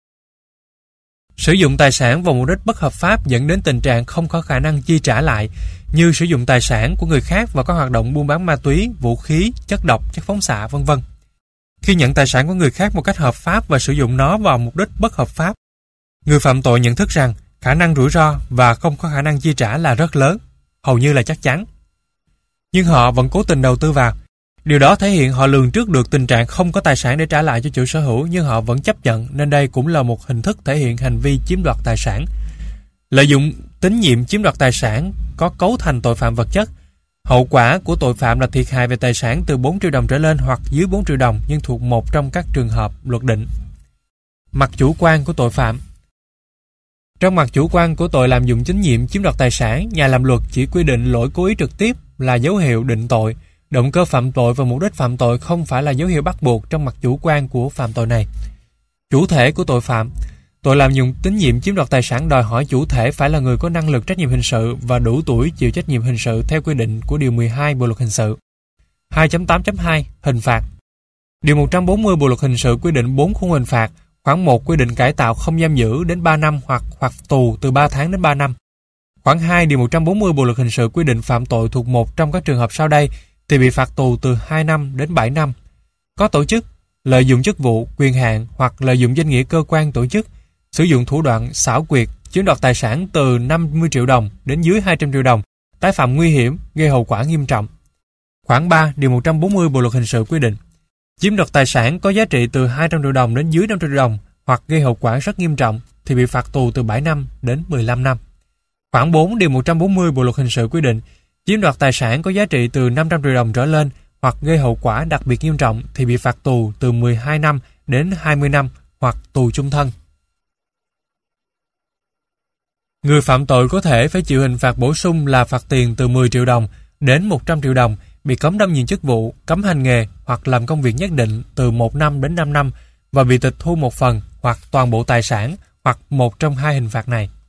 Sử dụng tài sản vào mục đích bất hợp pháp dẫn đến tình trạng không có khả năng chi trả lại, như sử dụng tài sản của người khác vào các hoạt động buôn bán ma túy, vũ khí, chất độc, chất phóng xạ, v.v. Khi nhận tài sản của người khác một cách hợp pháp và sử dụng nó vào mục đích bất hợp pháp, người phạm tội nhận thức rằng khả năng rủi ro và không có khả năng chi trả là rất lớn, hầu như là chắc chắn. Nhưng họ vẫn cố tình đầu tư vào. Điều đó thể hiện họ lường trước được tình trạng không có tài sản để trả lại cho chủ sở hữu, nhưng họ vẫn chấp nhận, nên đây cũng là một hình thức thể hiện hành vi chiếm đoạt tài sản. Lợi dụng tín nhiệm chiếm đoạt tài sản có cấu thành tội phạm vật chất. Hậu quả của tội phạm là thiệt hại về tài sản từ 4 triệu đồng trở lên hoặc dưới 4 triệu đồng, nhưng thuộc một trong các trường hợp luật định. Mặt chủ quan của tội phạm. Trong mặt chủ quan của tội lạm dụng tín nhiệm chiếm đoạt tài sản, nhà làm luật chỉ quy định lỗi cố ý trực tiếp là dấu hiệu định tội. Động cơ phạm tội và mục đích phạm tội không phải là dấu hiệu bắt buộc trong mặt chủ quan của phạm tội này. Chủ thể của tội phạm. Tội lạm dụng tín nhiệm chiếm đoạt tài sản đòi hỏi chủ thể phải là người có năng lực trách nhiệm hình sự và đủ tuổi chịu trách nhiệm hình sự theo quy định của Điều 12 Bộ Luật Hình sự. 2.8.2 Hình phạt. Điều 140 Bộ Luật Hình sự quy định 4 khung hình phạt. Khoản 1 quy định cải tạo không giam giữ đến 3 năm hoặc tù từ 3 tháng đến 3 năm. Khoản 2 Điều 140 Bộ Luật Hình sự quy định phạm tội thuộc một trong các trường hợp sau đây thì bị phạt tù từ 2 năm đến 7 năm. Có tổ chức, lợi dụng chức vụ, quyền hạn hoặc lợi dụng danh nghĩa cơ quan tổ chức, sử dụng thủ đoạn xảo quyệt, chiếm đoạt tài sản từ 50 triệu đồng đến dưới 200 triệu đồng, tái phạm nguy hiểm, gây hậu quả nghiêm trọng. Khoản 3 Điều 140 Bộ Luật Hình sự quy định chiếm đoạt tài sản có giá trị từ 200 triệu đồng đến dưới 500 triệu đồng hoặc gây hậu quả rất nghiêm trọng thì bị phạt tù từ 7 năm đến 15 năm. Khoản 4 Điều 140 Bộ Luật Hình sự quy định chiếm đoạt tài sản có giá trị từ 500 triệu đồng trở lên hoặc gây hậu quả đặc biệt nghiêm trọng thì bị phạt tù từ 12 năm đến 20 năm hoặc tù chung thân. Người phạm tội có thể phải chịu hình phạt bổ sung là phạt tiền từ 10 triệu đồng đến 100 triệu đồng, bị cấm đảm nhiệm chức vụ, cấm hành nghề hoặc làm công việc nhất định từ 1 năm đến 5 năm và bị tịch thu một phần hoặc toàn bộ tài sản hoặc một trong hai hình phạt này.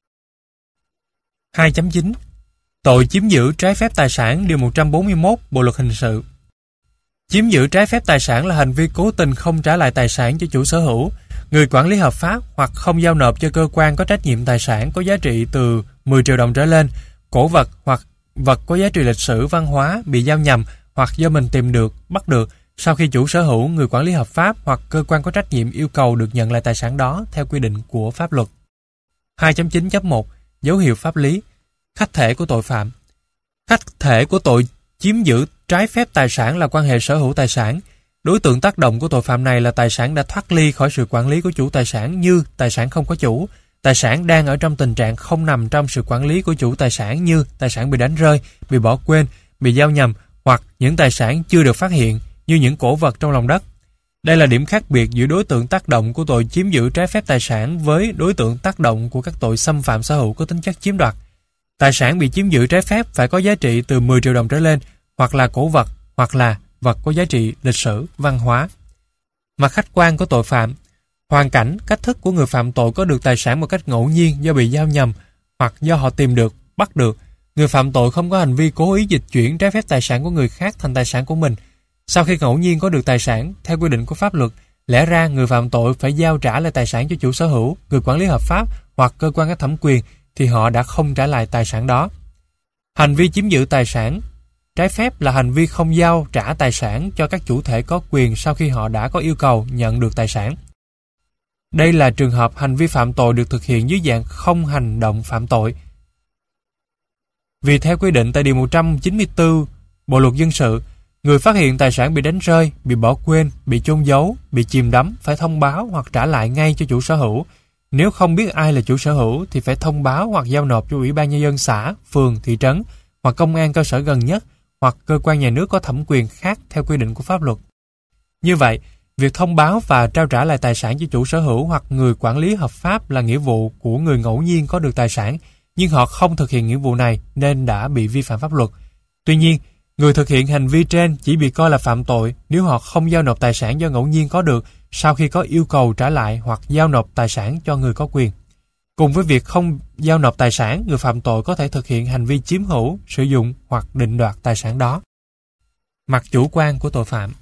2.9 Tội chiếm giữ trái phép tài sản. Điều 141 Bộ Luật Hình sự. Chiếm giữ trái phép tài sản là hành vi cố tình không trả lại tài sản cho chủ sở hữu, người quản lý hợp pháp hoặc không giao nộp cho cơ quan có trách nhiệm tài sản có giá trị từ 10 triệu đồng trở lên, cổ vật hoặc vật có giá trị lịch sử văn hóa bị giao nhầm hoặc do mình tìm được, bắt được sau khi chủ sở hữu, người quản lý hợp pháp hoặc cơ quan có trách nhiệm yêu cầu được nhận lại tài sản đó theo quy định của pháp luật. 2.9.1 Dấu hiệu pháp lý. Khách thể của tội phạm. Khách thể của tội chiếm giữ trái phép tài sản là quan hệ sở hữu tài sản. Đối tượng tác động của tội phạm này là tài sản đã thoát ly khỏi sự quản lý của chủ tài sản như tài sản không có chủ, tài sản đang ở trong tình trạng không nằm trong sự quản lý của chủ tài sản như tài sản bị đánh rơi, bị bỏ quên, bị giao nhầm hoặc những tài sản chưa được phát hiện như những cổ vật trong lòng đất. Đây là điểm khác biệt giữa đối tượng tác động của tội chiếm giữ trái phép tài sản với đối tượng tác động của các tội xâm phạm sở hữu có tính chất chiếm đoạt. Tài sản bị chiếm giữ trái phép phải có giá trị từ 10 triệu đồng trở lên, hoặc là cổ vật, hoặc là vật có giá trị lịch sử, văn hóa. Mặt khách quan của tội phạm: hoàn cảnh, cách thức của người phạm tội có được tài sản một cách ngẫu nhiên do bị giao nhầm, hoặc do họ tìm được, bắt được. Người phạm tội không có hành vi cố ý dịch chuyển trái phép tài sản của người khác thành tài sản của mình. Sau khi ngẫu nhiên có được tài sản, theo quy định của pháp luật, lẽ ra người phạm tội phải giao trả lại tài sản cho chủ sở hữu, người quản lý hợp pháp hoặc cơ quan có thẩm quyền, thì họ đã không trả lại tài sản đó. Hành vi chiếm giữ tài sản trái phép là hành vi không giao trả tài sản cho các chủ thể có quyền sau khi họ đã có yêu cầu nhận được tài sản. Đây là trường hợp hành vi phạm tội được thực hiện dưới dạng không hành động phạm tội. Vì theo quy định tại Điều 194 Bộ Luật Dân sự, người phát hiện tài sản bị đánh rơi, bị bỏ quên, bị chôn giấu, bị chìm đắm phải thông báo hoặc trả lại ngay cho chủ sở hữu. Nếu không biết ai là chủ sở hữu thì phải thông báo hoặc giao nộp cho Ủy ban Nhân dân xã, phường, thị trấn hoặc công an cơ sở gần nhất hoặc cơ quan nhà nước có thẩm quyền khác theo quy định của pháp luật. Như vậy, việc thông báo và trao trả lại tài sản cho chủ sở hữu hoặc người quản lý hợp pháp là nghĩa vụ của người ngẫu nhiên có được tài sản, nhưng họ không thực hiện nghĩa vụ này nên đã bị vi phạm pháp luật. Tuy nhiên, người thực hiện hành vi trên chỉ bị coi là phạm tội nếu họ không giao nộp tài sản do ngẫu nhiên có được sau khi có yêu cầu trả lại hoặc giao nộp tài sản cho người có quyền. Cùng với việc không giao nộp tài sản, người phạm tội có thể thực hiện hành vi chiếm hữu, sử dụng hoặc định đoạt tài sản đó. Mặt chủ quan của tội phạm: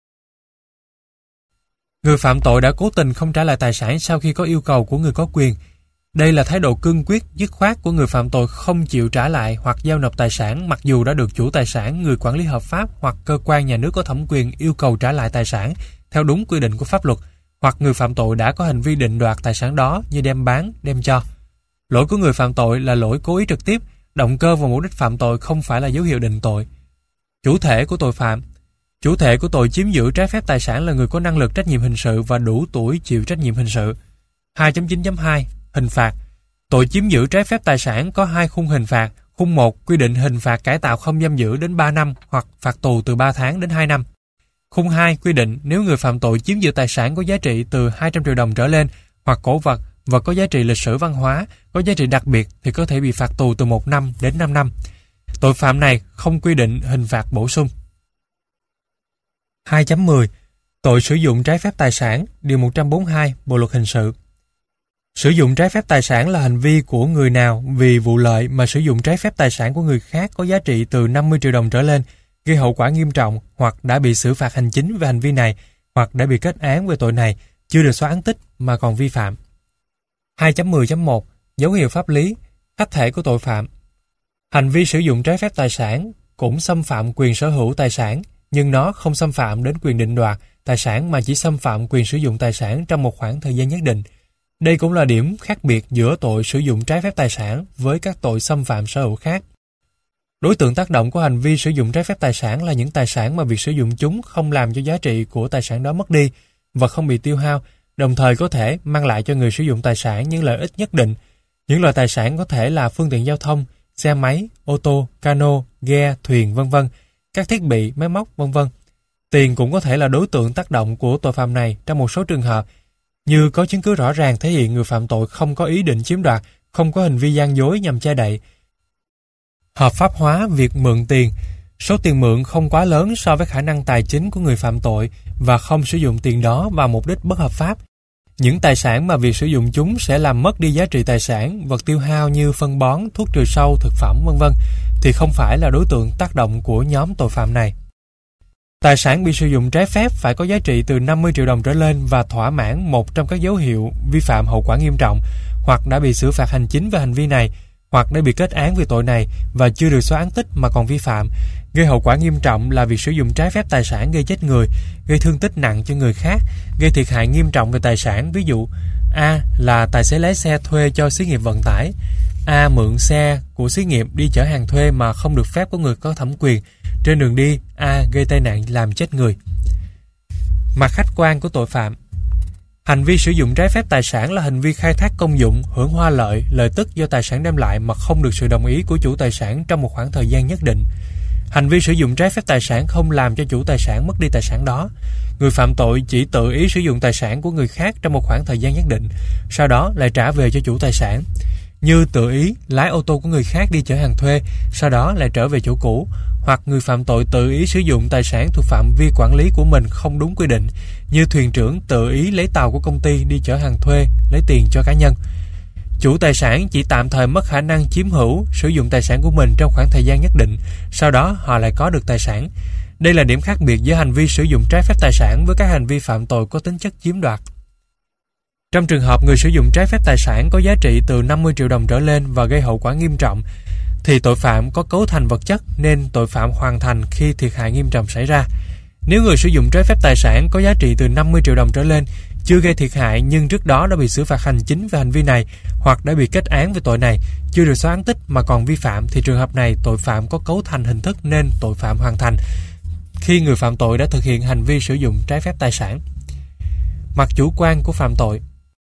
người phạm tội đã cố tình không trả lại tài sản sau khi có yêu cầu của người có quyền. Đây là thái độ cương quyết, dứt khoát của người phạm tội không chịu trả lại hoặc giao nộp tài sản mặc dù đã được chủ tài sản, người quản lý hợp pháp hoặc cơ quan nhà nước có thẩm quyền yêu cầu trả lại tài sản theo đúng quy định của pháp luật, hoặc người phạm tội đã có hành vi định đoạt tài sản đó như đem bán, đem cho. Lỗi của người phạm tội là lỗi cố ý trực tiếp, động cơ và mục đích phạm tội không phải là dấu hiệu định tội. Chủ thể của tội phạm: chủ thể của tội chiếm giữ trái phép tài sản là người có năng lực trách nhiệm hình sự và đủ tuổi chịu trách nhiệm hình sự. 2.9.2 Hình phạt: tội chiếm giữ trái phép tài sản có hai khung hình phạt. Khung 1 quy định hình phạt cải tạo không giam giữ đến 3 năm hoặc phạt tù từ 3 tháng đến 2 năm. Khung 2 quy định nếu người phạm tội chiếm giữ tài sản có giá trị từ 200 triệu đồng trở lên hoặc cổ vật, vật có giá trị lịch sử văn hóa, có giá trị đặc biệt thì có thể bị phạt tù từ 1 năm đến 5 năm. Tội phạm này không quy định hình phạt bổ sung. 2.10 Tội sử dụng trái phép tài sản, Điều 142 Bộ Luật Hình sự. Sử dụng trái phép tài sản là hành vi của người nào vì vụ lợi mà sử dụng trái phép tài sản của người khác có giá trị từ 50 triệu đồng trở lên, gây hậu quả nghiêm trọng hoặc đã bị xử phạt hành chính về hành vi này hoặc đã bị kết án về tội này, chưa được xóa án tích mà còn vi phạm. 2.10.1 Dấu hiệu pháp lý, khách thể của tội phạm. Hành vi sử dụng trái phép tài sản cũng xâm phạm quyền sở hữu tài sản, nhưng nó không xâm phạm đến quyền định đoạt tài sản mà chỉ xâm phạm quyền sử dụng tài sản trong một khoảng thời gian nhất định. Đây cũng là điểm khác biệt giữa tội sử dụng trái phép tài sản với các tội xâm phạm sở hữu khác. Đối tượng tác động của hành vi sử dụng trái phép tài sản là những tài sản mà việc sử dụng chúng không làm cho giá trị của tài sản đó mất đi và không bị tiêu hao, đồng thời có thể mang lại cho người sử dụng tài sản những lợi ích nhất định. Những loại tài sản có thể là phương tiện giao thông, xe máy, ô tô, cano, ghe, thuyền, v.v., các thiết bị, máy móc, v.v. Tiền cũng có thể là đối tượng tác động của tội phạm này trong một số trường hợp, như có chứng cứ rõ ràng thể hiện người phạm tội không có ý định chiếm đoạt, không có hành vi gian dối nhằm che đậy. Hợp pháp hóa việc mượn tiền. Số tiền mượn không quá lớn so với khả năng tài chính của người phạm tội và không sử dụng tiền đó vào mục đích bất hợp pháp. Những tài sản mà việc sử dụng chúng sẽ làm mất đi giá trị tài sản, vật tiêu hao như phân bón, thuốc trừ sâu, thực phẩm, v.v. thì không phải là đối tượng tác động của nhóm tội phạm này. Tài sản bị sử dụng trái phép phải có giá trị từ 50 triệu đồng trở lên và thỏa mãn một trong các dấu hiệu vi phạm hậu quả nghiêm trọng, hoặc đã bị xử phạt hành chính về hành vi này, hoặc đã bị kết án về tội này và chưa được xóa án tích mà còn vi phạm. Gây hậu quả nghiêm trọng là việc sử dụng trái phép tài sản gây chết người, gây thương tích nặng cho người khác, gây thiệt hại nghiêm trọng về tài sản. Ví dụ, A là tài xế lái xe thuê cho xí nghiệp vận tải. A mượn xe của xí nghiệp đi chở hàng thuê mà không được phép của người có thẩm quyền. Trên đường đi, A gây tai nạn làm chết người. Mặt khách quan của tội phạm. Hành vi sử dụng trái phép tài sản là hành vi khai thác công dụng, hưởng hoa lợi, lợi tức do tài sản đem lại mà không được sự đồng ý của chủ tài sản trong một khoảng thời gian nhất định. Hành vi sử dụng trái phép tài sản không làm cho chủ tài sản mất đi tài sản đó. Người phạm tội chỉ tự ý sử dụng tài sản của người khác trong một khoảng thời gian nhất định, sau đó lại trả về cho chủ tài sản. Như tự ý lái ô tô của người khác đi chở hàng thuê, sau đó lại trở về chỗ cũ, hoặc người phạm tội tự ý sử dụng tài sản thuộc phạm vi quản lý của mình không đúng quy định, như thuyền trưởng tự ý lấy tàu của công ty đi chở hàng thuê, lấy tiền cho cá nhân. Chủ tài sản chỉ tạm thời mất khả năng chiếm hữu, sử dụng tài sản của mình trong khoảng thời gian nhất định, sau đó họ lại có được tài sản. Đây là điểm khác biệt giữa hành vi sử dụng trái phép tài sản với các hành vi phạm tội có tính chất chiếm đoạt. Trong trường hợp người sử dụng trái phép tài sản có giá trị từ 50 triệu đồng trở lên và gây hậu quả nghiêm trọng, thì tội phạm có cấu thành vật chất nên tội phạm hoàn thành khi thiệt hại nghiêm trọng xảy ra. Nếu người sử dụng trái phép tài sản có giá trị từ 50 triệu đồng trở lên, chưa gây thiệt hại nhưng trước đó đã bị xử phạt hành chính về hành vi này hoặc đã bị kết án về tội này, chưa được xóa án tích mà còn vi phạm, thì trường hợp này tội phạm có cấu thành hình thức nên tội phạm hoàn thành khi người phạm tội đã thực hiện hành vi sử dụng trái phép tài sản. Mặt chủ quan của phạm tội.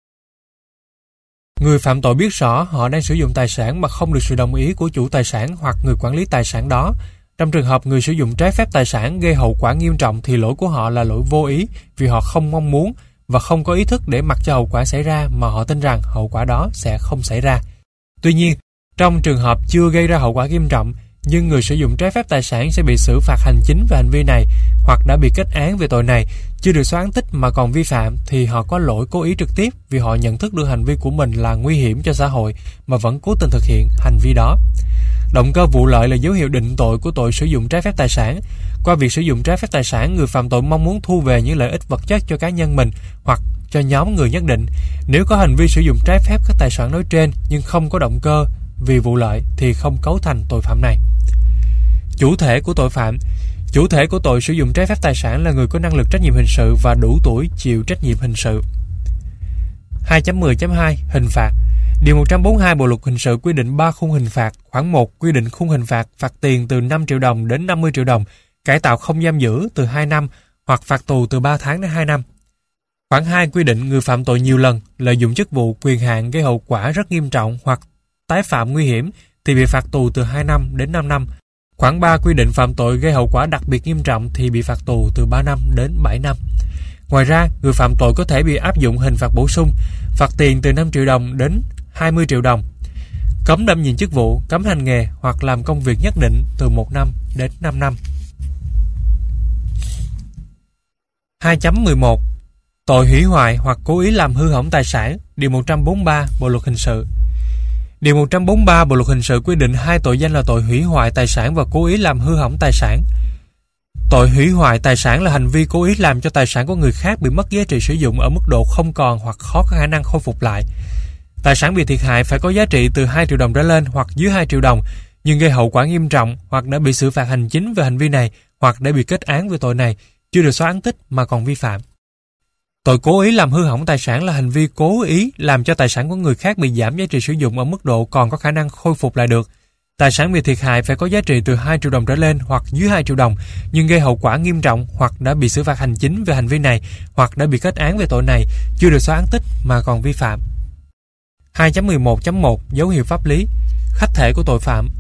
Người phạm tội biết rõ họ đang sử dụng tài sản mà không được sự đồng ý của chủ tài sản hoặc người quản lý tài sản đó. Trong trường hợp người sử dụng trái phép tài sản gây hậu quả nghiêm trọng thì lỗi của họ là lỗi vô ý vì họ không mong muốn và không có ý thức để mặc cho hậu quả xảy ra mà họ tin rằng hậu quả đó sẽ không xảy ra. Tuy nhiên, trong trường hợp chưa gây ra hậu quả nghiêm trọng nhưng người sử dụng trái phép tài sản sẽ bị xử phạt hành chính về hành vi này hoặc đã bị kết án về tội này, chưa được xóa án tích mà còn vi phạm, thì họ có lỗi cố ý trực tiếp vì họ nhận thức được hành vi của mình là nguy hiểm cho xã hội mà vẫn cố tình thực hiện hành vi đó. Động cơ vụ lợi là dấu hiệu định tội của tội sử dụng trái phép tài sản. Qua việc sử dụng trái phép tài sản, người phạm tội mong muốn thu về những lợi ích vật chất cho cá nhân mình hoặc cho nhóm người nhất định. Nếu có hành vi sử dụng trái phép các tài sản nói trên nhưng không có động cơ vì vụ lợi thì không cấu thành tội phạm này. Chủ thể của tội phạm. Chủ thể của tội sử dụng trái phép tài sản là người có năng lực trách nhiệm hình sự và đủ tuổi chịu trách nhiệm hình sự. 2.10.2 Hình phạt. Điều 142 Bộ luật hình sự quy định 3 khung hình phạt. Khoản 1 quy định khung hình phạt phạt tiền từ 5 triệu đồng đến 50 triệu đồng, cải tạo không giam giữ từ 2 năm hoặc phạt tù từ 3 tháng đến 2 năm. Khoản 2 quy định người phạm tội nhiều lần, lợi dụng chức vụ, quyền hạn gây hậu quả rất nghiêm trọng hoặc tái phạm nguy hiểm thì bị phạt tù từ 2 năm đến 5 năm. Khoản 3 quy định phạm tội gây hậu quả đặc biệt nghiêm trọng thì bị phạt tù từ 3 năm đến 7 năm. Ngoài ra, người phạm tội có thể bị áp dụng hình phạt bổ sung, phạt tiền từ 5 triệu đồng đến 20 triệu đồng, cấm đảm nhiệm chức vụ, cấm hành nghề hoặc làm công việc nhất định từ 1 năm đến 5 năm. 2.11 Tội hủy hoại hoặc cố ý làm hư hỏng tài sản. Điều 143 Bộ luật hình sự. Điều 143 Bộ luật hình sự quy định hai tội danh là tội hủy hoại tài sản và cố ý làm hư hỏng tài sản. Tội hủy hoại tài sản là hành vi cố ý làm cho tài sản của người khác bị mất giá trị sử dụng ở mức độ không còn hoặc khó có khả năng khôi phục lại. Tài sản bị thiệt hại phải có giá trị từ 2 triệu đồng trở lên hoặc dưới 2 triệu đồng, nhưng gây hậu quả nghiêm trọng hoặc đã bị xử phạt hành chính về hành vi này hoặc đã bị kết án về tội này, chưa được xóa án tích mà còn vi phạm. Tội cố ý làm hư hỏng tài sản là hành vi cố ý làm cho tài sản của người khác bị giảm giá trị sử dụng ở mức độ còn có khả năng khôi phục lại được. Tài sản bị thiệt hại phải có giá trị từ 2 triệu đồng trở lên hoặc dưới 2 triệu đồng, nhưng gây hậu quả nghiêm trọng hoặc đã bị xử phạt hành chính về hành vi này hoặc đã bị kết án về tội này, chưa được xóa án tích mà còn vi phạm. 2.11.1 Dấu hiệu pháp lý. Khách thể của tội phạm.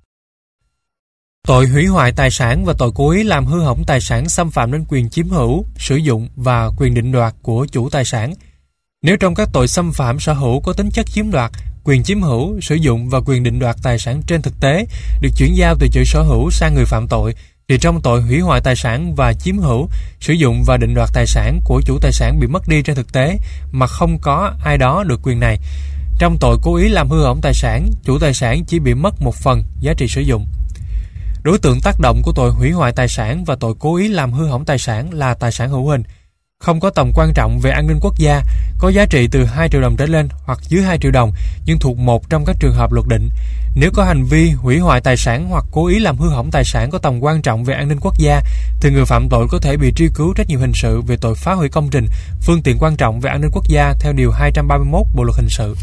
Tội hủy hoại tài sản và tội cố ý làm hư hỏng tài sản xâm phạm đến quyền chiếm hữu, sử dụng và quyền định đoạt của chủ tài sản. Nếu trong các tội xâm phạm sở hữu có tính chất chiếm đoạt, quyền chiếm hữu, sử dụng và quyền định đoạt tài sản trên thực tế được chuyển giao từ chủ sở hữu sang người phạm tội, thì trong tội hủy hoại tài sản và chiếm hữu, sử dụng và định đoạt tài sản của chủ tài sản bị mất đi trên thực tế mà không có ai đó được quyền này. Trong tội cố ý làm hư hỏng tài sản, chủ tài sản chỉ bị mất một phần giá trị sử dụng. Đối tượng tác động của tội hủy hoại tài sản và tội cố ý làm hư hỏng tài sản là tài sản hữu hình, không có tầm quan trọng về an ninh quốc gia, có giá trị từ 2 triệu đồng trở lên hoặc dưới 2 triệu đồng, nhưng thuộc một trong các trường hợp luật định. Nếu có hành vi hủy hoại tài sản hoặc cố ý làm hư hỏng tài sản có tầm quan trọng về an ninh quốc gia, thì người phạm tội có thể bị truy cứu trách nhiệm hình sự về tội phá hủy công trình, phương tiện quan trọng về an ninh quốc gia theo Điều 231 Bộ luật hình sự.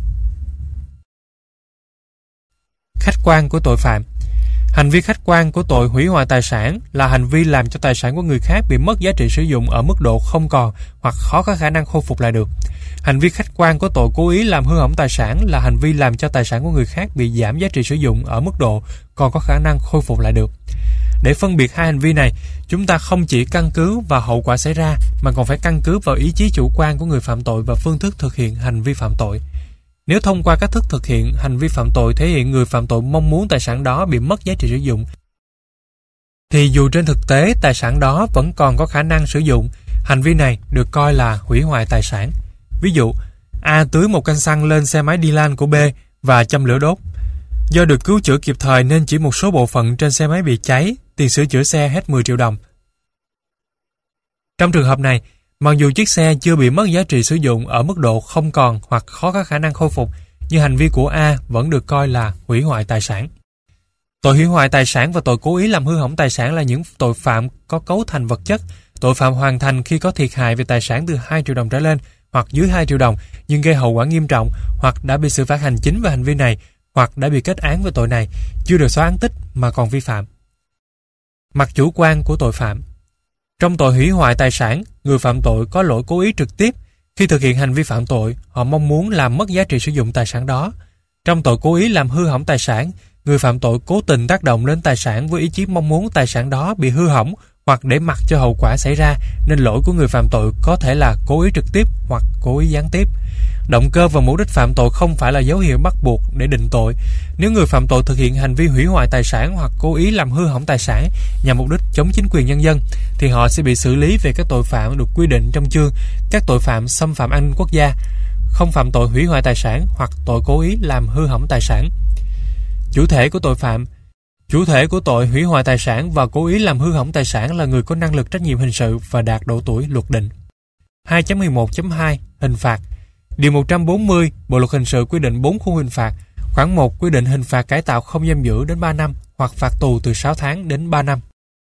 Khách quan của tội phạm. Hành vi khách quan của tội hủy hoại tài sản là hành vi làm cho tài sản của người khác bị mất giá trị sử dụng ở mức độ không còn hoặc khó có khả năng khôi phục lại được. Hành vi khách quan của tội cố ý làm hư hỏng tài sản là hành vi làm cho tài sản của người khác bị giảm giá trị sử dụng ở mức độ còn có khả năng khôi phục lại được. Để phân biệt hai hành vi này, chúng ta không chỉ căn cứ vào hậu quả xảy ra mà còn phải căn cứ vào ý chí chủ quan của người phạm tội và phương thức thực hiện hành vi phạm tội. Nếu thông qua cách thức thực hiện hành vi phạm tội thể hiện người phạm tội mong muốn tài sản đó bị mất giá trị sử dụng, thì dù trên thực tế tài sản đó vẫn còn có khả năng sử dụng, hành vi này được coi là hủy hoại tài sản. Ví dụ, A tưới một canh xăng lên xe máy đi lan của B và châm lửa đốt. Do được cứu chữa kịp thời nên chỉ một số bộ phận trên xe máy bị cháy, tiền sửa chữa xe hết 10 triệu đồng. Trong trường hợp này, mặc dù chiếc xe chưa bị mất giá trị sử dụng ở mức độ không còn hoặc khó có khả năng khôi phục, nhưng hành vi của A vẫn được coi là hủy hoại tài sản. Tội hủy hoại tài sản và tội cố ý làm hư hỏng tài sản là những tội phạm có cấu thành vật chất. Tội phạm hoàn thành khi có thiệt hại về tài sản từ 2 triệu đồng trở lên hoặc dưới 2 triệu đồng nhưng gây hậu quả nghiêm trọng, hoặc đã bị xử phạt hành chính về hành vi này, hoặc đã bị kết án về tội này, chưa được xóa án tích mà còn vi phạm. Mặt chủ quan của tội phạm. Trong tội hủy hoại tài sản, người phạm tội có lỗi cố ý trực tiếp. Khi thực hiện hành vi phạm tội, họ mong muốn làm mất giá trị sử dụng tài sản đó. Trong tội cố ý làm hư hỏng tài sản, người phạm tội cố tình tác động đến tài sản với ý chí mong muốn tài sản đó bị hư hỏng hoặc để mặc cho hậu quả xảy ra, nên lỗi của người phạm tội có thể là cố ý trực tiếp hoặc cố ý gián tiếp. Động cơ và mục đích phạm tội không phải là dấu hiệu bắt buộc để định tội. Nếu người phạm tội thực hiện hành vi hủy hoại tài sản hoặc cố ý làm hư hỏng tài sản nhằm mục đích chống chính quyền nhân dân, thì họ sẽ bị xử lý về các tội phạm được quy định trong chương các tội phạm xâm phạm an ninh quốc gia, không phạm tội hủy hoại tài sản hoặc tội cố ý làm hư hỏng tài sản. Chủ thể của tội phạm. Chủ thể của tội hủy hoại tài sản và cố ý làm hư hỏng tài sản là người có năng lực trách nhiệm hình sự và đạt độ tuổi luật định. 2.11.2 Hình phạt. Điều 140 Bộ luật hình sự quy định 4 khung hình phạt. Khoản 1 quy định hình phạt cải tạo không giam giữ đến 3 năm hoặc phạt tù từ 6 tháng đến 3 năm.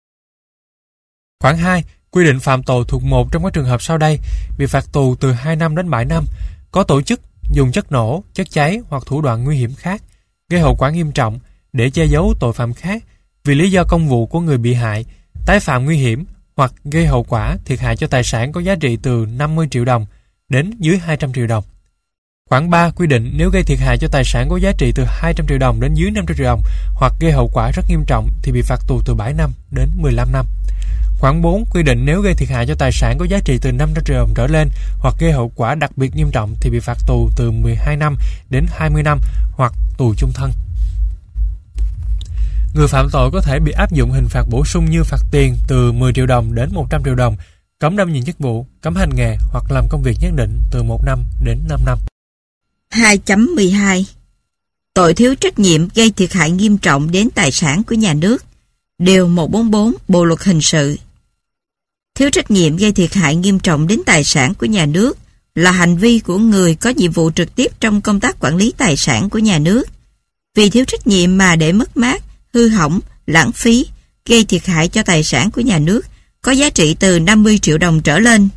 Khoản 2 quy định phạm tội thuộc một trong các trường hợp sau đây: bị phạt tù từ 2 năm đến 7 năm, có tổ chức dùng chất nổ, chất cháy hoặc thủ đoạn nguy hiểm khác, gây hậu quả nghiêm trọng, để che giấu tội phạm khác, vì lý do công vụ của người bị hại, tái phạm nguy hiểm hoặc gây hậu quả thiệt hại cho tài sản có giá trị từ 50 triệu đồng đến dưới 200 triệu đồng. Khoản 3 quy định nếu gây thiệt hại cho tài sản có giá trị từ 200 triệu đồng đến dưới 500 triệu đồng hoặc gây hậu quả rất nghiêm trọng thì bị phạt tù từ 7 năm đến 15 năm. Khoản 4 quy định nếu gây thiệt hại cho tài sản có giá trị từ 500 triệu đồng trở lên hoặc gây hậu quả đặc biệt nghiêm trọng thì bị phạt tù từ 12 năm đến 20 năm hoặc tù chung thân. Người phạm tội có thể bị áp dụng hình phạt bổ sung như phạt tiền từ 10 triệu đồng đến 100 triệu đồng, cấm đảm nhiệm chức vụ, cấm hành nghề hoặc làm công việc nhất định từ 1 năm đến 5 năm. 2.12 Tội thiếu trách nhiệm gây thiệt hại nghiêm trọng đến tài sản của nhà nước. Điều 144 Bộ luật hình sự. Thiếu trách nhiệm gây thiệt hại nghiêm trọng đến tài sản của nhà nước là hành vi của người có nhiệm vụ trực tiếp trong công tác quản lý tài sản của nhà nước. Vì thiếu trách nhiệm mà để mất mát, hư hỏng, lãng phí, gây thiệt hại cho tài sản của nhà nước có giá trị từ 50 triệu đồng trở lên.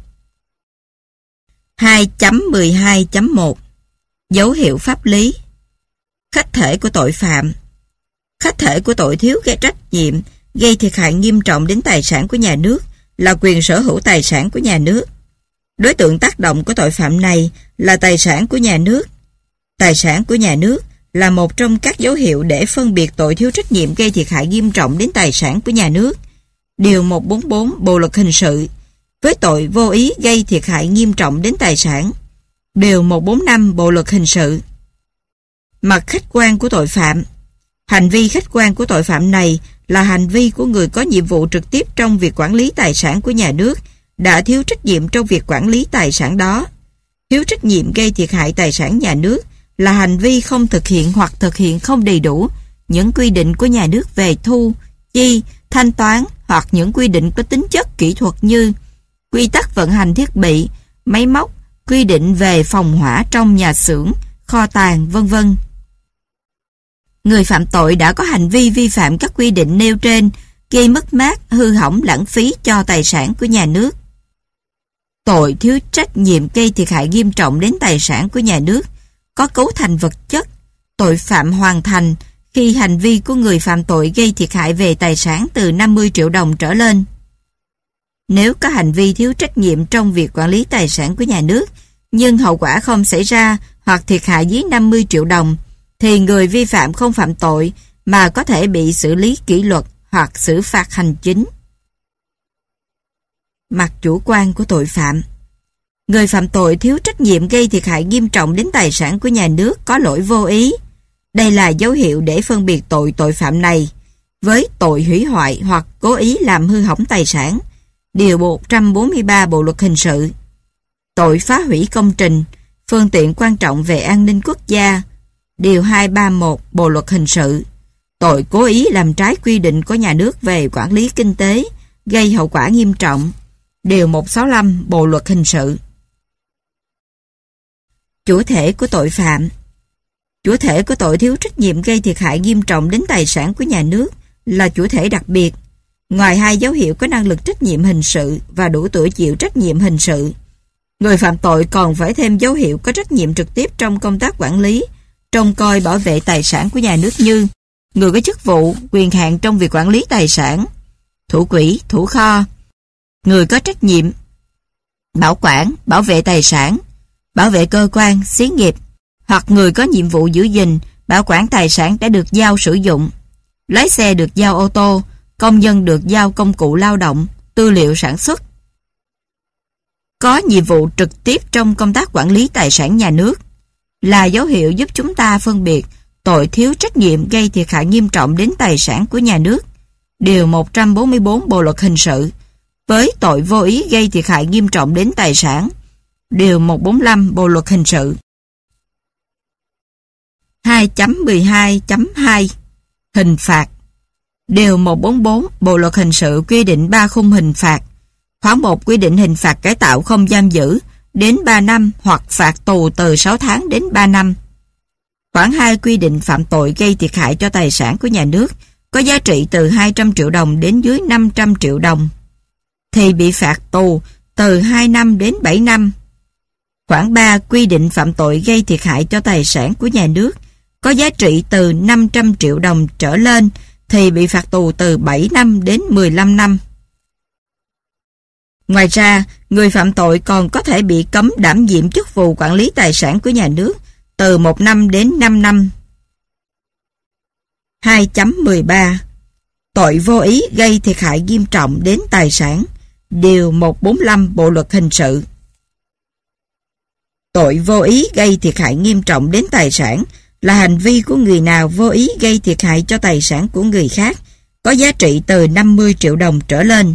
2.12.1 Dấu hiệu pháp lý. Khách thể của tội phạm. Khách thể của tội thiếu gây trách nhiệm gây thiệt hại nghiêm trọng đến tài sản của nhà nước là quyền sở hữu tài sản của nhà nước. Đối tượng tác động của tội phạm này là tài sản của nhà nước. Tài sản của nhà nước là một trong các dấu hiệu để phân biệt tội thiếu trách nhiệm gây thiệt hại nghiêm trọng đến tài sản của nhà nước. Điều 144 Bộ luật hình sự với tội vô ý gây thiệt hại nghiêm trọng đến tài sản. Điều 145 Bộ luật hình sự. Mặt khách quan của tội phạm. Hành vi khách quan của tội phạm này là hành vi của người có nhiệm vụ trực tiếp trong việc quản lý tài sản của nhà nước đã thiếu trách nhiệm trong việc quản lý tài sản đó. Thiếu trách nhiệm gây thiệt hại tài sản nhà nước là hành vi không thực hiện hoặc thực hiện không đầy đủ những quy định của nhà nước về thu, chi, thanh toán hoặc những quy định có tính chất kỹ thuật như quy tắc vận hành thiết bị, máy móc, quy định về phòng hỏa trong nhà xưởng, kho tàng, v.v. Người phạm tội đã có hành vi vi phạm các quy định nêu trên, gây mất mát, hư hỏng, lãng phí cho tài sản của nhà nước. Tội thiếu trách nhiệm gây thiệt hại nghiêm trọng đến tài sản của nhà nước có cấu thành vật chất. Tội phạm hoàn thành khi hành vi của người phạm tội gây thiệt hại về tài sản từ 50 triệu đồng trở lên. Nếu có hành vi thiếu trách nhiệm trong việc quản lý tài sản của nhà nước, nhưng hậu quả không xảy ra hoặc thiệt hại dưới 50 triệu đồng, thì người vi phạm không phạm tội mà có thể bị xử lý kỷ luật hoặc xử phạt hành chính. Mặt chủ quan của tội phạm. Người phạm tội thiếu trách nhiệm gây thiệt hại nghiêm trọng đến tài sản của nhà nước có lỗi vô ý. Đây là dấu hiệu để phân biệt tội phạm này với tội hủy hoại hoặc cố ý làm hư hỏng tài sản. Điều 143 Bộ luật hình sự. Tội phá hủy công trình, phương tiện quan trọng về an ninh quốc gia. Điều 231 Bộ luật hình sự. Tội cố ý làm trái quy định của nhà nước về quản lý kinh tế, gây hậu quả nghiêm trọng. Điều 165 Bộ luật hình sự. Chủ thể của tội phạm. Chủ thể của tội thiếu trách nhiệm gây thiệt hại nghiêm trọng đến tài sản của nhà nước là chủ thể đặc biệt. Ngoài hai dấu hiệu có năng lực trách nhiệm hình sự và đủ tuổi chịu trách nhiệm hình sự, người phạm tội còn phải thêm dấu hiệu có trách nhiệm trực tiếp trong công tác quản lý, trông coi bảo vệ tài sản của nhà nước như người có chức vụ, quyền hạn trong việc quản lý tài sản, thủ quỹ, thủ kho, người có trách nhiệm bảo quản, bảo vệ tài sản, bảo vệ cơ quan, xí nghiệp, hoặc người có nhiệm vụ giữ gìn, bảo quản tài sản đã được giao sử dụng, lái xe được giao ô tô, công nhân được giao công cụ lao động, tư liệu sản xuất. Có nhiệm vụ trực tiếp trong công tác quản lý tài sản nhà nước là dấu hiệu giúp chúng ta phân biệt tội thiếu trách nhiệm gây thiệt hại nghiêm trọng đến tài sản của nhà nước. Điều 144 Bộ luật hình sự với tội vô ý gây thiệt hại nghiêm trọng đến tài sản. Điều 145 Bộ luật hình sự. 2.12.2 Hình phạt. Điều 144 Bộ luật hình sự quy định 3 khung hình phạt. Khoản 1 quy định hình phạt cải tạo không giam giữ đến 3 năm hoặc phạt tù từ 6 tháng đến 3 năm. Khoản 2 quy định phạm tội gây thiệt hại cho tài sản của nhà nước có giá trị từ 200 triệu đồng đến dưới 500 triệu đồng thì bị phạt tù từ 2 năm đến 7 năm. Khoản 3 quy định phạm tội gây thiệt hại cho tài sản của nhà nước có giá trị từ 500 triệu đồng trở lên thì bị phạt tù từ 7 năm đến 15 năm. Ngoài ra, người phạm tội còn có thể bị cấm đảm nhiệm chức vụ quản lý tài sản của nhà nước từ 1 năm đến 5 năm. 2.13 Tội vô ý gây thiệt hại nghiêm trọng đến tài sản. Điều 145 Bộ luật hình sự. Tội vô ý gây thiệt hại nghiêm trọng đến tài sản là hành vi của người nào vô ý gây thiệt hại cho tài sản của người khác có giá trị từ 50 triệu đồng trở lên.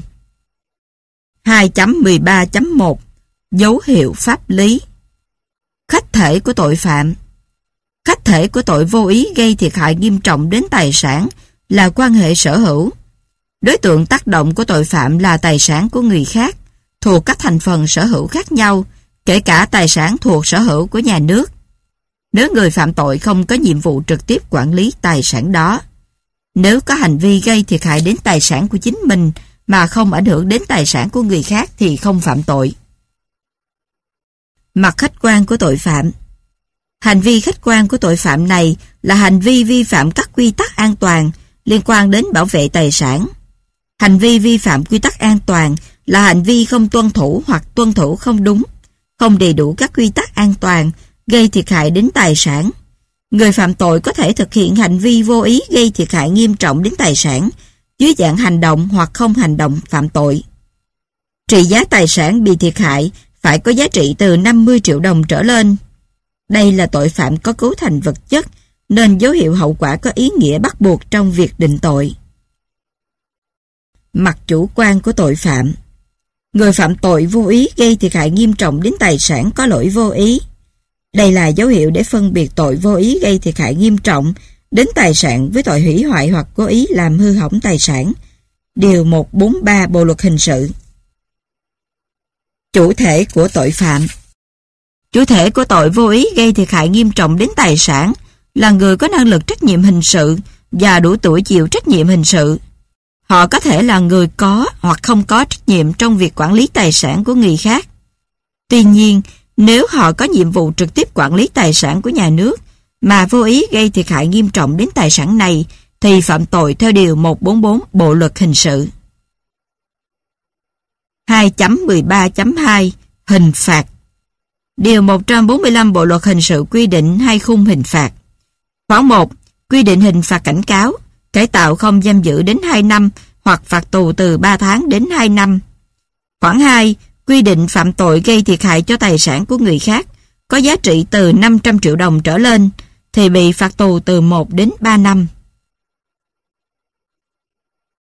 2.13.1 Dấu hiệu pháp lý. Khách thể của tội phạm. Khách thể của tội vô ý gây thiệt hại nghiêm trọng đến tài sản là quan hệ sở hữu. Đối tượng tác động của tội phạm là tài sản của người khác, thuộc các thành phần sở hữu khác nhau, kể cả tài sản thuộc sở hữu của nhà nước. Nếu người phạm tội không có nhiệm vụ trực tiếp quản lý tài sản đó, nếu có hành vi gây thiệt hại đến tài sản của chính mình mà không ảnh hưởng đến tài sản của người khác thì không phạm tội. Mặt khách quan của tội phạm. Hành vi khách quan của tội phạm này là hành vi vi phạm các quy tắc an toàn liên quan đến bảo vệ tài sản. Hành vi vi phạm quy tắc an toàn là hành vi không tuân thủ hoặc tuân thủ không đúng, không đầy đủ các quy tắc an toàn, gây thiệt hại đến tài sản. Người phạm tội có thể thực hiện hành vi vô ý gây thiệt hại nghiêm trọng đến tài sản dưới dạng hành động hoặc không hành động phạm tội. Trị giá tài sản bị thiệt hại phải có giá trị từ 50 triệu đồng trở lên. Đây là tội phạm có cấu thành vật chất, nên dấu hiệu hậu quả có ý nghĩa bắt buộc trong việc định tội. Mặt chủ quan của tội phạm. Người phạm tội vô ý gây thiệt hại nghiêm trọng đến tài sản có lỗi vô ý. Đây là dấu hiệu để phân biệt tội vô ý gây thiệt hại nghiêm trọng đến tài sản với tội hủy hoại hoặc cố ý làm hư hỏng tài sản. Điều 143 Bộ luật hình sự. Chủ thể của tội phạm. Chủ thể của tội vô ý gây thiệt hại nghiêm trọng đến tài sản là người có năng lực trách nhiệm hình sự và đủ tuổi chịu trách nhiệm hình sự. Họ có thể là người có hoặc không có trách nhiệm trong việc quản lý tài sản của người khác. Tuy nhiên, nếu họ có nhiệm vụ trực tiếp quản lý tài sản của nhà nước mà vô ý gây thiệt hại nghiêm trọng đến tài sản này thì phạm tội theo Điều 144 Bộ luật hình sự. 2.13.2 Hình phạt. Điều 145 Bộ luật hình sự quy định 2 khung hình phạt. Khoản 1 quy định hình phạt cảnh cáo. cải tạo không giam giữ đến 2 năm hoặc phạt tù từ 3 tháng đến 2 năm. Khoản 2. Quy định phạm tội gây thiệt hại cho tài sản của người khác có giá trị từ 500 triệu đồng trở lên thì bị phạt tù từ 1 đến 3 năm.